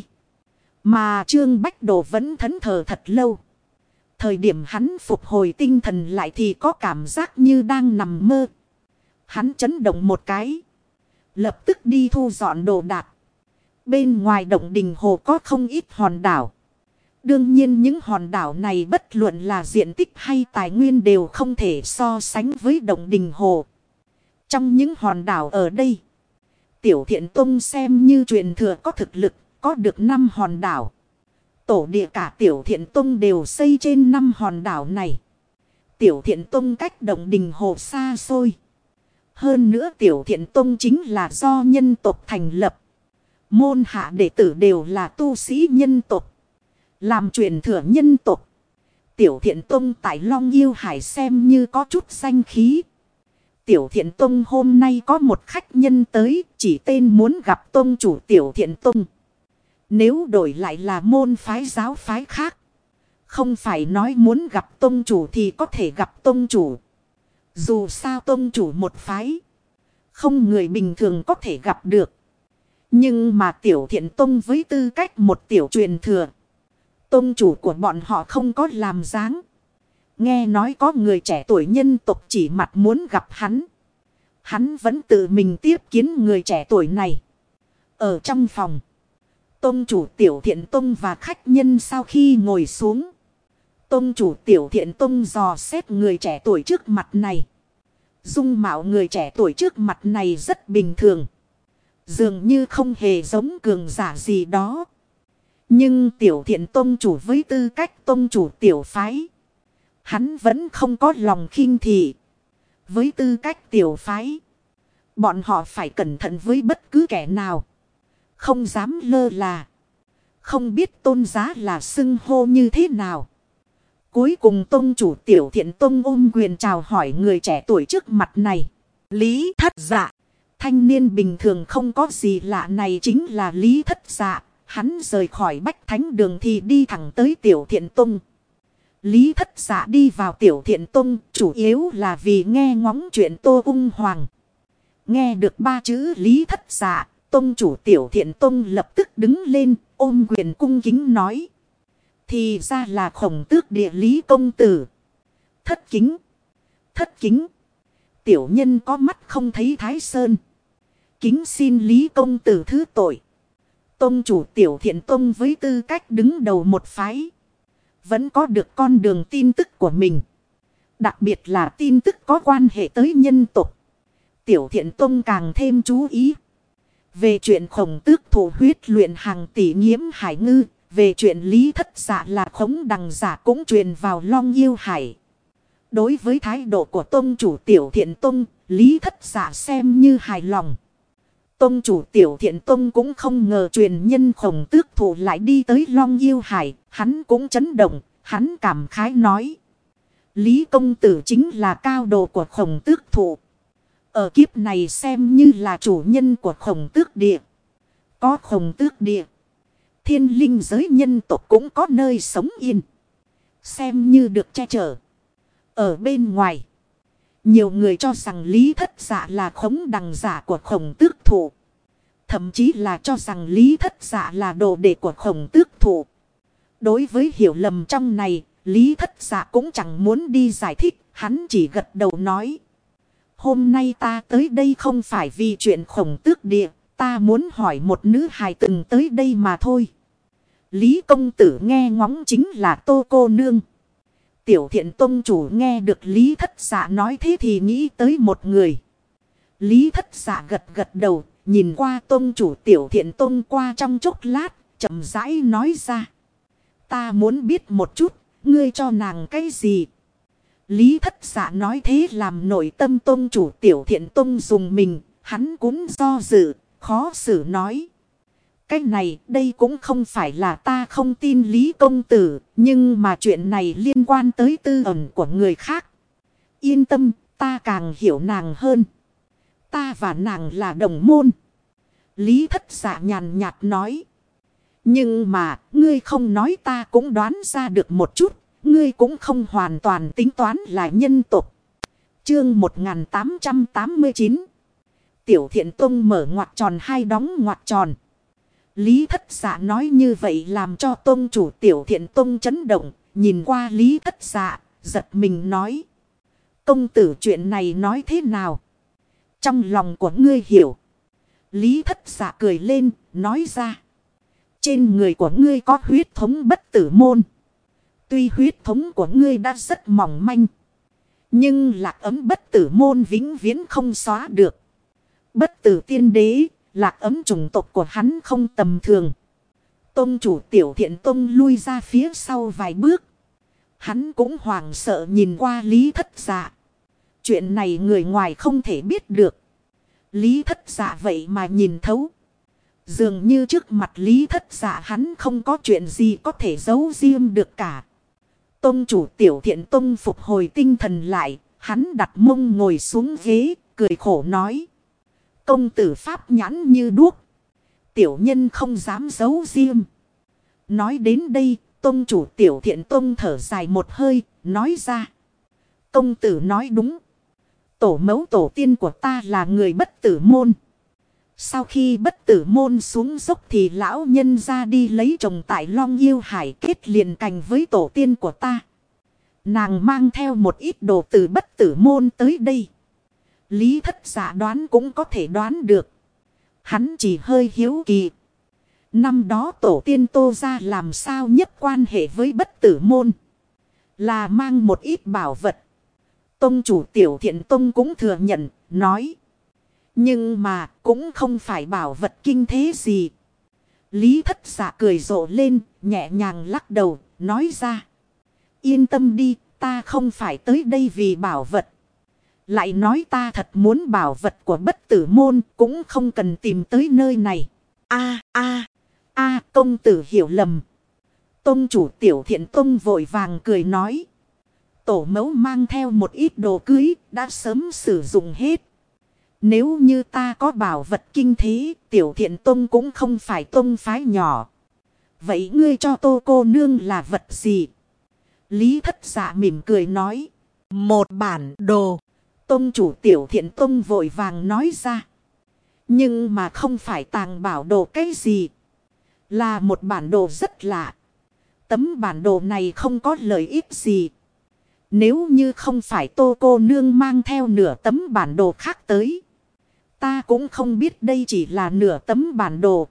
Mà Trương Bách Đồ vẫn thẫn thờ thật lâu. Thời điểm hắn phục hồi tinh thần lại thì có cảm giác như đang nằm mơ. Hắn chấn động một cái. Lập tức đi thu dọn đồ đạc. Bên ngoài động đình hồ có không ít hòn đảo. Đương nhiên những hòn đảo này bất luận là diện tích hay tài nguyên đều không thể so sánh với động đình hồ. Trong những hòn đảo ở đây, Tiểu Thiện Tông xem như truyền thừa có thực lực, có được 5 hòn đảo. Tổ địa cả Tiểu Thiện Tông đều xây trên 5 hòn đảo này. Tiểu Thiện Tông cách động đình hồ xa xôi. Hơn nữa Tiểu Thiện Tông chính là do nhân tộc thành lập. Môn hạ đệ tử đều là tu sĩ nhân tộc. Làm truyền thừa nhân tộc. Tiểu Thiện Tông tại Long Yêu Hải xem như có chút danh khí. Tiểu Thiện Tông hôm nay có một khách nhân tới, chỉ tên muốn gặp tông chủ Tiểu Thiện Tông. Nếu đổi lại là môn phái giáo phái khác. Không phải nói muốn gặp tông chủ thì có thể gặp tông chủ. Dù sao tông chủ một phái. Không người bình thường có thể gặp được. Nhưng mà Tiểu Thiện Tông với tư cách một tiểu truyền thừa. Tông chủ của bọn họ không có làm dáng. Nghe nói có người trẻ tuổi nhân tộc chỉ mặt muốn gặp hắn. Hắn vẫn tự mình tiếp kiến người trẻ tuổi này. Ở trong phòng. Tông chủ Tiểu Thiện Tông và khách nhân sau khi ngồi xuống. Tông chủ Tiểu Thiện Tông dò xét người trẻ tuổi trước mặt này. Dung mạo người trẻ tuổi trước mặt này rất bình thường. Dường như không hề giống cường giả gì đó. Nhưng Tiểu Thiện Tông chủ với tư cách tông chủ tiểu phái. Hắn vẫn không có lòng khinh thị. Với tư cách tiểu phái. Bọn họ phải cẩn thận với bất cứ kẻ nào. Không dám lơ là. Không biết tôn giá là xưng hô như thế nào. Cuối cùng tông chủ Tiểu Thiện Tông ôm quyền chào hỏi người trẻ tuổi trước mặt này. Lý Thất Dạ. Thanh niên bình thường không có gì lạ này chính là Lý Thất Dạ. hắn rời khỏi Bách Thánh Đường thì đi thẳng tới Tiểu Thiện Tông. Lý Thất Dạ đi vào Tiểu Thiện Tông chủ yếu là vì nghe ngóng chuyện Tô Ung Hoàng. Nghe được ba chữ Lý Thất Dạ, tông chủ Tiểu Thiện Tông lập tức đứng lên, ôm quyền cung kính nói. Thì ra là Khổng Tước địa Lý công tử. Thất kính. Thất kính. Tiểu nhân có mắt không thấy Thái Sơn. Kính xin Lý công tử thứ tội. Tông chủ Tiểu Thiện Tông với tư cách đứng đầu một phái. Vẫn có được con đường tin tức của mình. Đặc biệt là tin tức có quan hệ tới nhân tộc. Tiểu Thiện Tông càng thêm chú ý. Về chuyện Khổng Tước thủ huyết luyện hàng tỷ nghiễm hải ngư. Về chuyện Lý Thất Dạ là khống đằng giả cũng truyền vào Long Yêu Hải. Đối với thái độ của tông chủ Tiểu Thiện Tông, Lý Thất Dạ xem như hài lòng. Tông chủ Tiểu Thiện Tông cũng không ngờ truyền nhân Khổng Tước thủ lại đi tới Long Yêu Hải. Hắn cũng chấn động, hắn cảm khái nói. Lý công tử chính là cao đồ của Khổng Tước thủ. Ở kiếp này xem như là chủ nhân của Khổng Tước địa. Có Khổng Tước địa, thiên linh giới nhân tộc cũng có nơi sống yên. Xem như được che chở. Ở bên ngoài, nhiều người cho rằng Lý Thất Dạ là khống đằng giả của Khổng Tước thủ. Thậm chí là cho rằng Lý Thất Dạ là đồ đệ của Khổng Tước thủ. Đối với hiểu lầm trong này, Lý Thất Dạ cũng chẳng muốn đi giải thích. Hắn chỉ gật đầu nói. Hôm nay ta tới đây không phải vì chuyện Khổng Tước địa. Ta muốn hỏi một nữ hài từng tới đây mà thôi. Lý công tử nghe ngóng chính là Tô cô nương. Tiểu Thiện Tông chủ nghe được Lý Thất Dạ nói thế thì nghĩ tới một người. Lý Thất Dạ gật gật đầu, nhìn qua tông chủ Tiểu Thiện Tông qua trong chốc lát, chậm rãi nói ra. Ta muốn biết một chút, ngươi cho nàng cái gì? Lý Thất Dạ nói thế làm nội tâm tông chủ Tiểu Thiện Tông dùng mình, hắn cũng do dự, khó xử nói. Cái này đây cũng không phải là ta không tin Lý công tử, nhưng mà chuyện này liên quan tới tư ẩn của người khác. Yên tâm, ta càng hiểu nàng hơn. Ta và nàng là đồng môn. Lý Thất Dạ nhàn nhạt nói. Nhưng mà, ngươi không nói ta cũng đoán ra được một chút, ngươi cũng không hoàn toàn tính toán là nhân tộc. Chương 1889. Tiểu Thiện Tông mở ngoặc tròn hai đóng ngoặc tròn. Lý Thất Dạ nói như vậy làm cho tông chủ Tiểu Thiện Tông chấn động, nhìn qua Lý Thất Dạ, giật mình nói. Công tử chuyện này nói thế nào? Trong lòng của ngươi hiểu. Lý Thất Dạ cười lên, nói ra. Trên người của ngươi có huyết thống bất tử môn. Tuy huyết thống của ngươi đã rất mỏng manh. Nhưng lạc ấm bất tử môn vĩnh viễn không xóa được. Bất tử tiên đế, lạc ấm chủng tộc của hắn không tầm thường. Tông chủ Tiểu Thiện Tông lui ra phía sau vài bước. Hắn cũng hoảng sợ nhìn qua Lý Thất Dạ. Chuyện này người ngoài không thể biết được. Lý Thất Dạ vậy mà nhìn thấu. Dường như trước mặt Lý Thất Dạ hắn không có chuyện gì có thể giấu riêng được cả. Tông chủ Tiểu Thiện Tông phục hồi tinh thần lại. Hắn đặt mông ngồi xuống ghế, cười khổ nói. Công tử pháp nhãn như đuốc. Tiểu nhân không dám giấu riêng. Nói đến đây, tông chủ Tiểu Thiện Tông thở dài một hơi, nói ra. Công tử nói đúng. Tổ mẫu tổ tiên của ta là người bất tử môn. Sau khi bất tử môn xuống dốc thì lão nhân ra đi lấy chồng tại Long Yêu Hải kết liền cành với tổ tiên của ta. Nàng mang theo một ít đồ từ bất tử môn tới đây. Lý Thất Dạ đoán cũng có thể đoán được. Hắn chỉ hơi hiếu kỳ. Năm đó tổ tiên Tô ra làm sao nhất quan hệ với bất tử môn. Là mang một ít bảo vật. Tông chủ Tiểu Thiện Tông cũng thừa nhận, nói. Nhưng mà cũng không phải bảo vật kinh thế gì. Lý Thất Dạ cười rộ lên, nhẹ nhàng lắc đầu, nói ra. Yên tâm đi, ta không phải tới đây vì bảo vật. Lại nói ta thật muốn bảo vật của bất tử môn, cũng không cần tìm tới nơi này. Công tử hiểu lầm. Tông chủ Tiểu Thiện Tông vội vàng cười nói. Tổ mẫu mang theo một ít đồ cưới, đã sớm sử dụng hết. Nếu như ta có bảo vật kinh thế, Tiểu Thiện Tông cũng không phải tông phái nhỏ. Vậy ngươi cho Tô cô nương là vật gì? Lý Thất Dạ mỉm cười nói. Một bản đồ. Tông chủ Tiểu Thiện Tông vội vàng nói ra. Nhưng mà không phải tàng bảo đồ cái gì. Là một bản đồ rất lạ. Tấm bản đồ này không có lợi ích gì. Nếu như không phải Tô cô nương mang theo nửa tấm bản đồ khác tới, ta cũng không biết đây chỉ là nửa tấm bản đồ.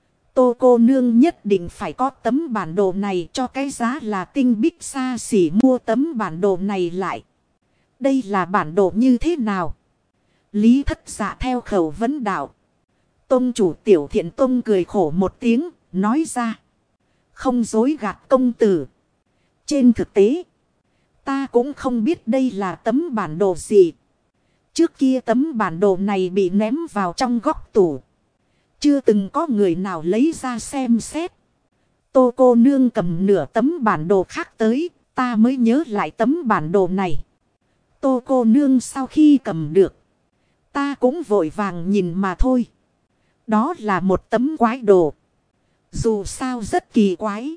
Tô cô nương nhất định phải có tấm bản đồ này, cho cái giá là tinh bích xa xỉ mua tấm bản đồ này lại. Đây là bản đồ như thế nào? Lý Thất Dạ theo khẩu vấn đạo. Tông chủ Tiểu Thiện Tông cười khổ một tiếng, nói ra. Không dối gạt công tử. Trên thực tế, ta cũng không biết đây là tấm bản đồ gì. Trước kia tấm bản đồ này bị ném vào trong góc tủ. Chưa từng có người nào lấy ra xem xét. Tô cô nương cầm nửa tấm bản đồ khác tới, ta mới nhớ lại tấm bản đồ này. Tô cô nương sau khi cầm được, ta cũng vội vàng nhìn mà thôi. Đó là một tấm quái đồ. Dù sao rất kỳ quái.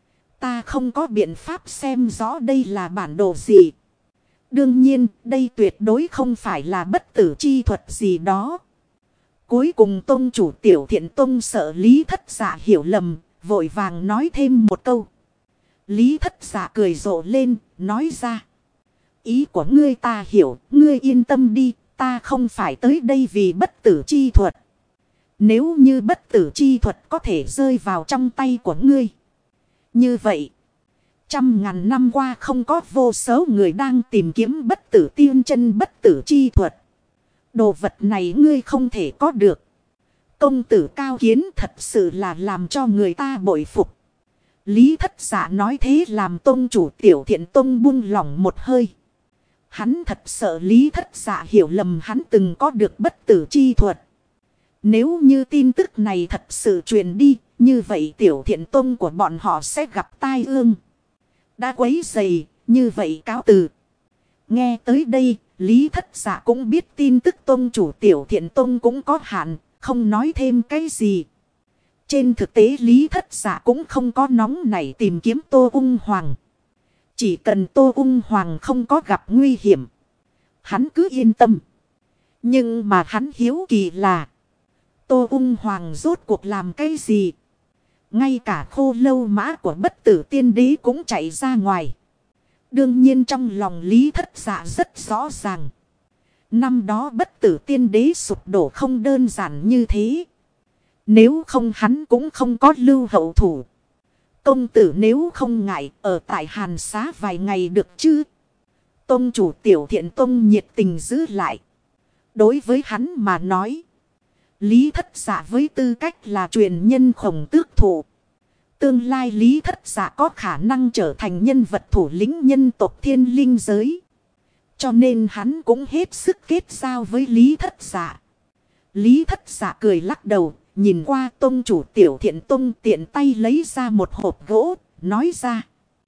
Ta không có biện pháp xem rõ đây là bản đồ gì. Đương nhiên, đây tuyệt đối không phải là bất tử chi thuật gì đó. Cuối cùng tông chủ Tiểu Thiện Tông sợ Lý Thất Dạ hiểu lầm, vội vàng nói thêm một câu. Lý Thất Dạ cười rộ lên, nói ra. Ý của ngươi ta hiểu, ngươi yên tâm đi, ta không phải tới đây vì bất tử chi thuật. Nếu như bất tử chi thuật có thể rơi vào trong tay của ngươi, như vậy, 100.000 năm qua không có vô số người đang tìm kiếm bất tử tiên chân bất tử chi thuật. Đồ vật này ngươi không thể có được. Công tử cao kiến thật sự là làm cho người ta bội phục. Lý Thất Dạ nói thế làm tông chủ Tiểu Thiện Tông buông lỏng một hơi. Hắn thật sợ Lý Thất Dạ hiểu lầm hắn từng có được bất tử chi thuật. Nếu như tin tức này thật sự truyền đi, như vậy Tiểu Thiện Tông của bọn họ sẽ gặp tai ương. Đã quấy rầy, như vậy cáo từ. Nghe tới đây, Lý Thất Dạ cũng biết tin tức tông chủ Tiểu Thiện Tông cũng có hạn, không nói thêm cái gì. Trên thực tế Lý Thất Dạ cũng không có nóng nảy tìm kiếm Tô Ung Hoàng. Chỉ cần Tô Ung Hoàng không có gặp nguy hiểm, hắn cứ yên tâm. Nhưng mà hắn hiếu kỳ là Tô Ung Hoàng rốt cuộc làm cái gì? Ngay cả Khô Lâu Mã của bất tử tiên đế cũng chạy ra ngoài. Đương nhiên trong lòng Lý Thất Dạ rất rõ ràng. Năm đó bất tử tiên đế sụp đổ không đơn giản như thế. Nếu không hắn cũng không có lưu hậu thủ. Công tử nếu không ngại ở tại Hàn Xá vài ngày được chứ? Tông chủ Tiểu Thiện Tông nhiệt tình giữ lại. Đối với hắn mà nói, Lý Thất Dạ với tư cách là truyền nhân Khổng Tước Thụ, tương lai Lý Thất Dạ có khả năng trở thành nhân vật thủ lĩnh nhân tộc Thiên Linh giới. Cho nên hắn cũng hết sức kết giao với Lý Thất Dạ. Lý Thất Dạ cười lắc đầu, nhìn qua tông chủ Tiểu Thiện Tông tiện tay lấy ra một hộp gỗ, nói ra.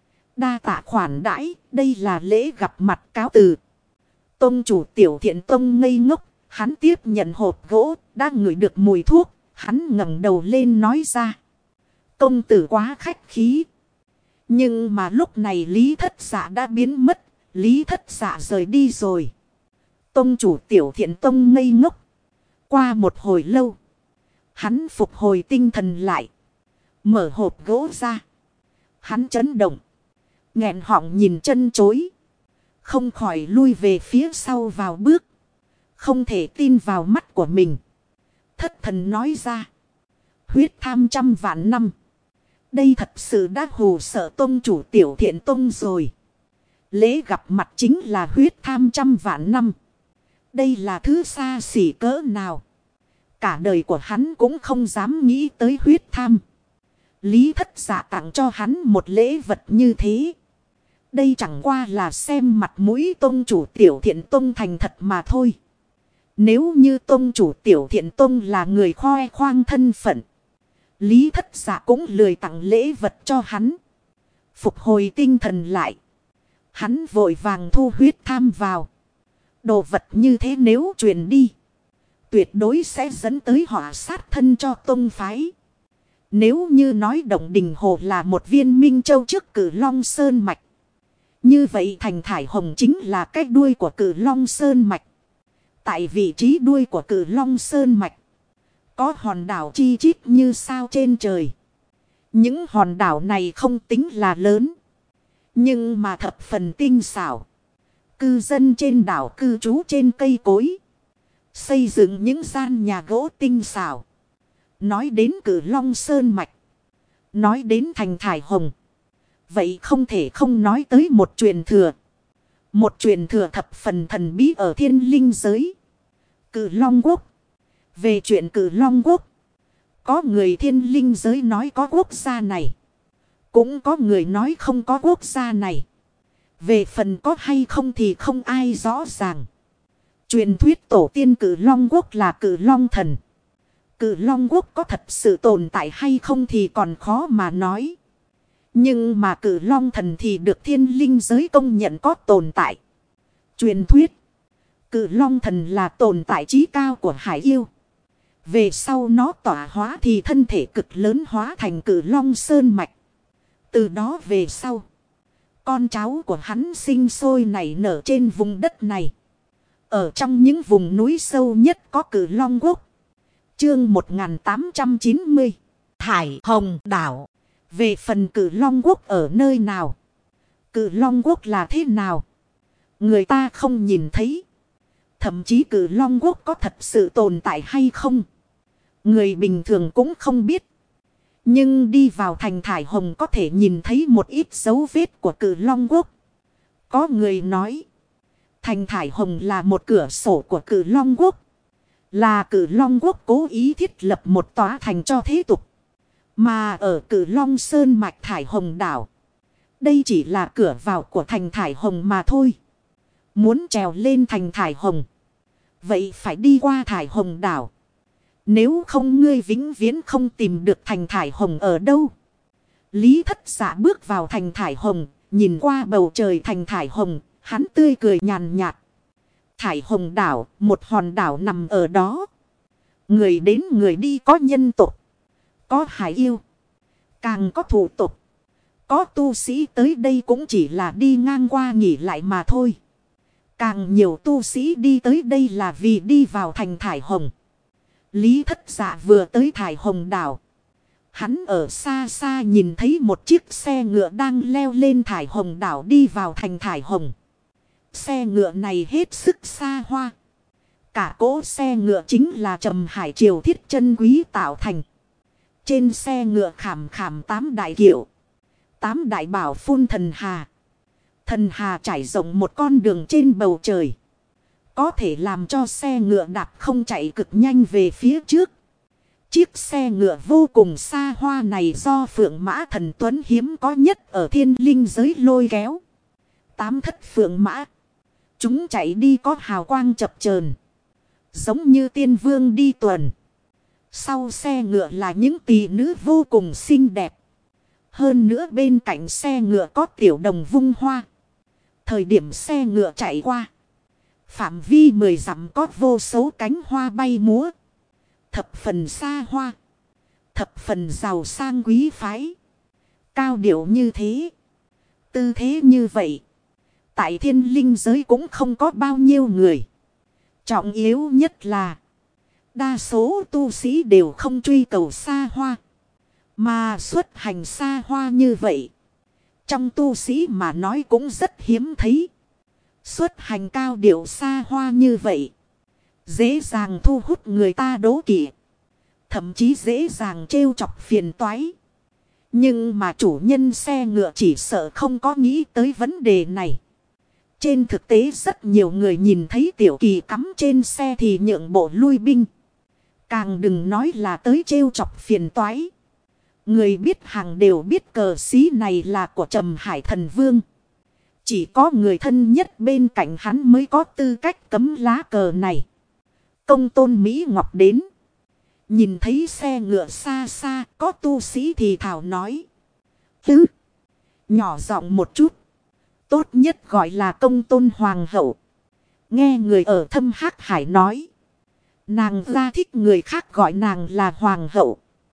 Đa tạ khoản đãi, đây là lễ gặp mặt cáo từ. Tông chủ Tiểu Thiện Tông ngây ngốc, hắn tiếp nhận hộp gỗ, đã ngửi được mùi thuốc, hắn ngẩng đầu lên nói ra. Công tử quá khách khí. Nhưng mà lúc này Lý Thất Dạ đã biến mất, Lý Thất Dạ rời đi rồi. Tông chủ Tiểu Thiện Tông ngây ngốc. Qua một hồi lâu, hắn phục hồi tinh thần lại, mở hộp gỗ ra. Hắn chấn động, nghẹn họng nhìn chân chối, không khỏi lui về phía sau vào bước. Không thể tin vào mắt của mình. Thất thần nói ra. Huyết tham 100 vạn năm. Đây thật sự đã hù sợ tông chủ Tiểu Thiện Tông rồi. Lễ gặp mặt chính là huyết tham 100 vạn năm. Đây là thứ xa xỉ cỡ nào. Cả đời của hắn cũng không dám nghĩ tới huyết tham. Lý Thất Dạ tặng cho hắn một lễ vật như thế. Đây chẳng qua là xem mặt mũi tông chủ Tiểu Thiện Tông thành thật mà thôi. Nếu như tông chủ Tiểu Thiện Tông là người khoe khoang thân phận, Lý Thất Dạ cũng lười tặng lễ vật cho hắn. Phục hồi tinh thần lại, hắn vội vàng thu huyết tham vào. Đồ vật như thế nếu truyền đi, tuyệt đối sẽ dẫn tới họa sát thân cho tông phái. Nếu như nói Động Đình Hồ là một viên minh châu trước Cử Long Sơn Mạch. Như vậy thành Thải Hồng chính là cái đuôi của Cử Long Sơn Mạch. Tại vị trí đuôi của Cử Long Sơn Mạch. Có hòn đảo chi chít như sao trên trời. Những hòn đảo này không tính là lớn. Nhưng mà thập phần tinh xảo. Cư dân trên đảo cư trú trên cây cối. Xây dựng những gian nhà gỗ tinh xảo. Nói đến Cử Long Sơn Mạch. Nói đến thành Thải Hồng. Vậy không thể không nói tới một truyền thừa. Một truyền thừa thập phần thần bí ở thiên linh giới. Cử Long Quốc. Về chuyện Cử Long Quốc. Có người thiên linh giới nói có quốc gia này. Cũng có người nói không có quốc gia này. Về phần có hay không thì không ai rõ ràng. Truyền thuyết tổ tiên Cử Long Quốc là Cử Long Thần. Cử Long Quốc có thật sự tồn tại hay không thì còn khó mà nói. Nhưng mà Cử Long Thần thì được thiên linh giới công nhận có tồn tại. Truyền thuyết. Cử Long Thần là tồn tại trí cao của hải yêu. Về sau nó tỏa hóa thì thân thể cực lớn hóa thành Cử Long Sơn Mạch. Từ đó về sau. Con cháu của hắn sinh sôi nảy nở trên vùng đất này. Ở trong những vùng núi sâu nhất có Cử Long Quốc. Chương 1890. Thải Hồng Đảo. Về phần Cử Long Quốc ở nơi nào? Cử Long Quốc là thế nào? Người ta không nhìn thấy. Thậm chí Cử Long Quốc có thật sự tồn tại hay không? Người bình thường cũng không biết. Nhưng đi vào thành Thải Hồng có thể nhìn thấy một ít dấu vết của Cử Long Quốc. Có người nói. Thành Thải Hồng là một cửa sổ của Cử Long Quốc. Là Cử Long Quốc cố ý thiết lập một tòa thành cho thế tục. Mà ở Cử Long Sơn Mạch Thải Hồng Đảo. Đây chỉ là cửa vào của thành Thải Hồng mà thôi. Muốn trèo lên thành Thải Hồng. Vậy phải đi qua Thải Hồng Đảo. Nếu không ngươi vĩnh viễn không tìm được thành Thải Hồng ở đâu. Lý Thất Dạ bước vào thành Thải Hồng. Nhìn qua bầu trời thành Thải Hồng. Hắn tươi cười nhàn nhạt. Thải Hồng Đảo, một hòn đảo nằm ở đó. Người đến người đi có nhân tộc. Có hải yêu. Càng có thủ tộc. Có tu sĩ tới đây cũng chỉ là đi ngang qua nghỉ lại mà thôi. Càng nhiều tu sĩ đi tới đây là vì đi vào thành Thải Hồng. Lý Thất Dạ vừa tới Thải Hồng Đảo. Hắn ở xa xa nhìn thấy một chiếc xe ngựa đang leo lên Thải Hồng Đảo đi vào thành Thải Hồng. Xe ngựa này hết sức xa hoa. Cả cỗ xe ngựa chính là Trầm Hải Triều thiết chân quý tạo thành. Trên xe ngựa khảm khảm 8 đại kiệu. 8 đại bảo phun thần hà. Thần hà trải rộng một con đường trên bầu trời. Có thể làm cho xe ngựa đạp không chạy cực nhanh về phía trước. Chiếc xe ngựa vô cùng xa hoa này do Phượng Mã Thần Tuấn hiếm có nhất ở thiên linh giới lôi kéo. 8 thất Phượng Mã. Chúng chạy đi có hào quang chập chờn, giống như tiên vương đi tuần. Sau xe ngựa là những tỷ nữ vô cùng xinh đẹp. Hơn nữa bên cạnh xe ngựa có tiểu đồng vung hoa. Thời điểm xe ngựa chạy qua, phạm vi 10 dặm có vô số cánh hoa bay múa. Thập phần xa hoa. Thập phần giàu sang quý phái. Cao điệu như thế. Tư thế như vậy. Tại thiên linh giới cũng không có bao nhiêu người. Trọng yếu nhất là. Đa số tu sĩ đều không truy cầu xa hoa. Mà xuất hành xa hoa như vậy. Trong tu sĩ mà nói cũng rất hiếm thấy. Xuất hành cao điệu xa hoa như vậy. Dễ dàng thu hút người ta đố kỵ. Thậm chí dễ dàng trêu chọc phiền toái. Nhưng mà chủ nhân xe ngựa chỉ sợ không có nghĩ tới vấn đề này. Trên thực tế rất nhiều người nhìn thấy Tiểu Kỳ cắm trên xe thì nhượng bộ lui binh. Càng đừng nói là tới trêu chọc phiền toái. Người biết hàng đều biết cờ xí này là của Trầm Hải Thần Vương. Chỉ có người thân nhất bên cạnh hắn mới có tư cách cấm lá cờ này. Công tôn Mỹ Ngọc đến. Nhìn thấy xe ngựa xa xa có tu sĩ thì thảo nói. Tứ. Nhỏ giọng một chút. Tốt nhất gọi là công tôn hoàng hậu. Nghe người ở Thâm Hắc Hải nói. Nàng ra thích người khác gọi nàng là hoàng hậu.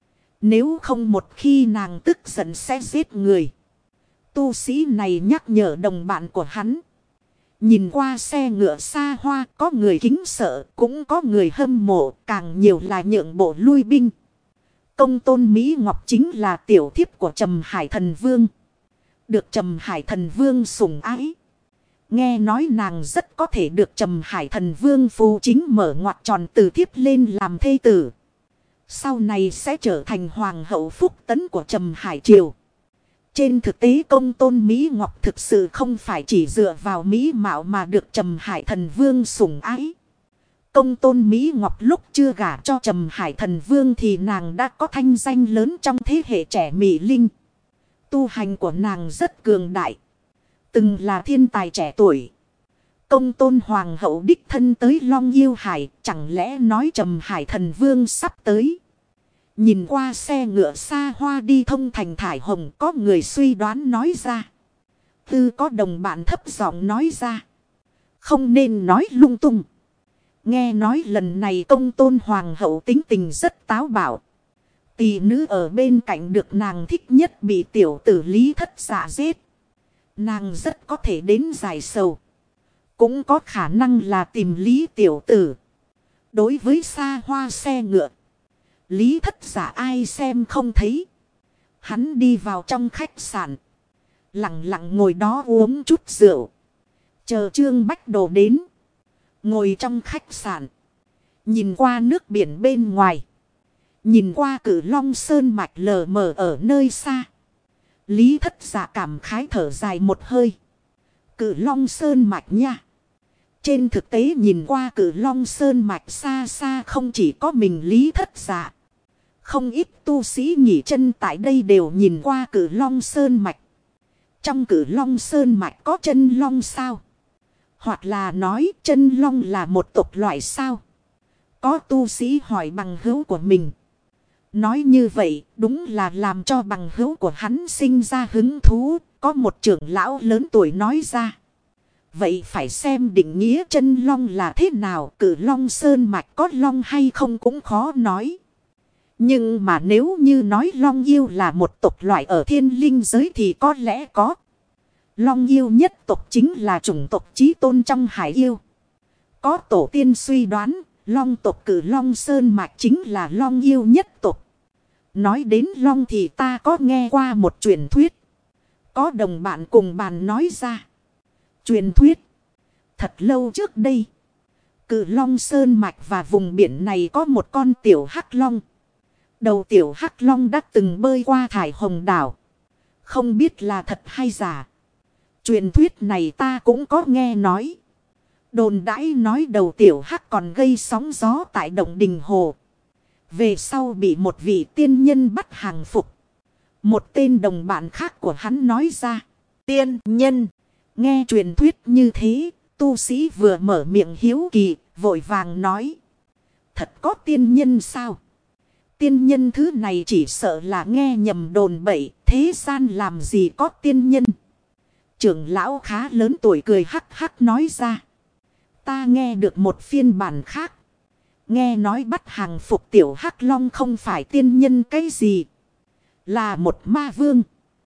Nếu không một khi nàng tức giận sẽ giết người. Tu sĩ này nhắc nhở đồng bạn của hắn. Nhìn qua xe ngựa xa hoa, có người kính sợ, cũng có người hâm mộ, càng nhiều là nhượng bộ lui binh. Công tôn Mỹ Ngọc chính là tiểu thiếp của Trầm Hải Thần Vương. Được Trầm Hải Thần Vương sủng ái. Nghe nói nàng rất có thể được Trầm Hải Thần Vương phù chính mở ngoặt tròn từ thiếp lên làm thê tử. Sau này sẽ trở thành hoàng hậu phúc tấn của Trầm Hải Triều. Trên thực tế công tôn Mỹ Ngọc thực sự không phải chỉ dựa vào mỹ mạo mà được Trầm Hải Thần Vương sủng ái. Công tôn Mỹ Ngọc lúc chưa gả cho Trầm Hải Thần Vương thì nàng đã có thanh danh lớn trong thế hệ trẻ mỹ linh. Tu hành của nàng rất cường đại. Từng là thiên tài trẻ tuổi. Công tôn hoàng hậu đích thân tới Long Yêu Hải, chẳng lẽ nói Trầm Hải Thần Vương sắp tới. Nhìn qua xe ngựa xa hoa đi thông thành thải hồng, có người suy đoán nói ra. Tư có đồng bạn thấp giọng nói ra. Không nên nói lung tung. Nghe nói lần này công tôn hoàng hậu tính tình rất táo bạo. Tỷ nữ ở bên cạnh được nàng thích nhất bị tiểu tử Lý Thất Dạ giết. Nàng rất có thể đến giải sầu. Cũng có khả năng là tìm Lý tiểu tử. Đối với xa hoa xe ngựa, Lý Thất Dạ ai xem không thấy. Hắn đi vào trong khách sạn. Lặng lặng ngồi đó uống chút rượu. Chờ Trương Bách Đồ đến. Ngồi trong khách sạn. Nhìn qua nước biển bên ngoài. Nhìn qua Cử Long Sơn mạch lờ mờ ở nơi xa. Lý Thất Dạ cảm khái thở dài một hơi. Cử Long Sơn mạch nha. Trên thực tế nhìn qua Cử Long Sơn mạch xa xa không chỉ có mình Lý Thất Dạ. Không ít tu sĩ nghỉ chân tại đây đều nhìn qua Cử Long Sơn mạch. Trong Cử Long Sơn mạch có chân long sao? Hoặc là nói chân long là một tộc loại sao? Có tu sĩ hỏi bằng hữu của mình. Nói như vậy đúng là làm cho bằng hữu của hắn sinh ra hứng thú. Có một trưởng lão lớn tuổi nói ra. Vậy phải xem định nghĩa chân long là thế nào. Cử Long Sơn mạch có long hay không cũng khó nói. Nhưng mà nếu như nói long yêu là một tộc loại ở thiên linh giới thì có lẽ có. Long yêu nhất tộc chính là chủng tộc chí tôn trong hải yêu. Có tổ tiên suy đoán, long tộc Cử Long Sơn mạch chính là long yêu nhất tộc. Nói đến long thì ta có nghe qua một truyền thuyết. Có đồng bạn cùng bàn nói ra. Truyền thuyết. Thật lâu trước đây. Cử Long Sơn mạch và vùng biển này có một con tiểu hắc long. Đầu tiểu hắc long đã từng bơi qua thải hồng đảo. Không biết là thật hay giả. Truyền thuyết này ta cũng có nghe nói. Đồn đãi nói đầu tiểu hắc còn gây sóng gió tại động đình hồ. Về sau bị một vị tiên nhân bắt hàng phục. Một tên đồng bạn khác của hắn nói ra. Tiên nhân. Nghe truyền thuyết như thế. Tu sĩ vừa mở miệng hiếu kỳ. Vội vàng nói. Thật có tiên nhân sao? Tiên nhân thứ này chỉ sợ là nghe nhầm đồn bậy. Thế gian làm gì có tiên nhân? Trưởng lão khá lớn tuổi cười hắc hắc nói ra. Ta nghe được một phiên bản khác. Nghe nói bắt hàng phục tiểu hắc long không phải tiên nhân cái gì. Là một ma vương.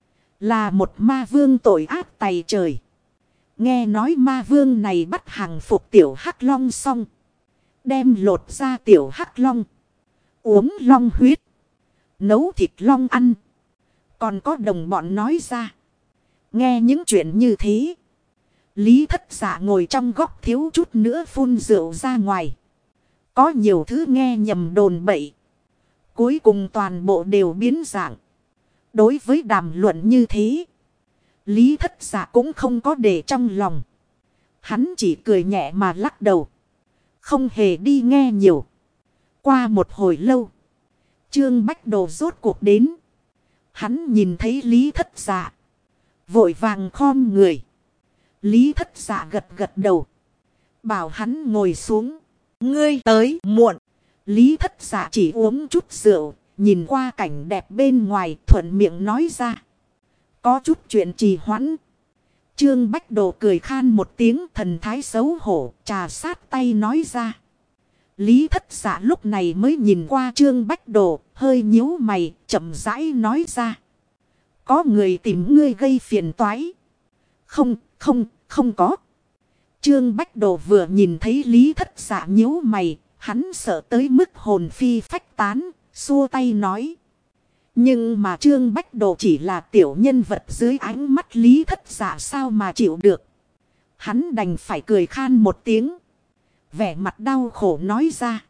Là một ma vương tội ác tày trời. Nghe nói ma vương này bắt hàng phục tiểu hắc long xong. Đem lột ra tiểu hắc long. Uống long huyết. Nấu thịt long ăn. Còn có đồng bọn nói ra. Nghe những chuyện như thế. Lý Thất Dạ ngồi trong góc thiếu chút nữa phun rượu ra ngoài. Có nhiều thứ nghe nhầm đồn bậy. Cuối cùng toàn bộ đều biến dạng. Đối với đàm luận như thế. Lý Thất Dạ cũng không có để trong lòng. Hắn chỉ cười nhẹ mà lắc đầu. Không hề đi nghe nhiều. Qua một hồi lâu. Trương Bách Đồ rốt cuộc đến. Hắn nhìn thấy Lý Thất Dạ. Vội vàng khom người. Lý Thất Dạ gật gật đầu. Bảo hắn ngồi xuống. Ngươi tới muộn. Lý Thất Dạ chỉ uống chút rượu. Nhìn qua cảnh đẹp bên ngoài thuận miệng nói ra. Có chút chuyện trì hoãn. Trương Bách Đồ cười khan một tiếng thần thái xấu hổ. Trà sát tay nói ra. Lý Thất Dạ lúc này mới nhìn qua Trương Bách Đồ. hơi nhíu mày, chậm rãi nói ra. Có người tìm ngươi gây phiền toái. Không, không có. Trương Bách Đồ vừa nhìn thấy Lý Thất Dạ nhíu mày, hắn sợ tới mức hồn phi phách tán, xua tay nói. Nhưng mà Trương Bách Đồ chỉ là tiểu nhân vật dưới ánh mắt Lý Thất Dạ sao mà chịu được. Hắn đành phải cười khan một tiếng. Vẻ mặt đau khổ nói ra.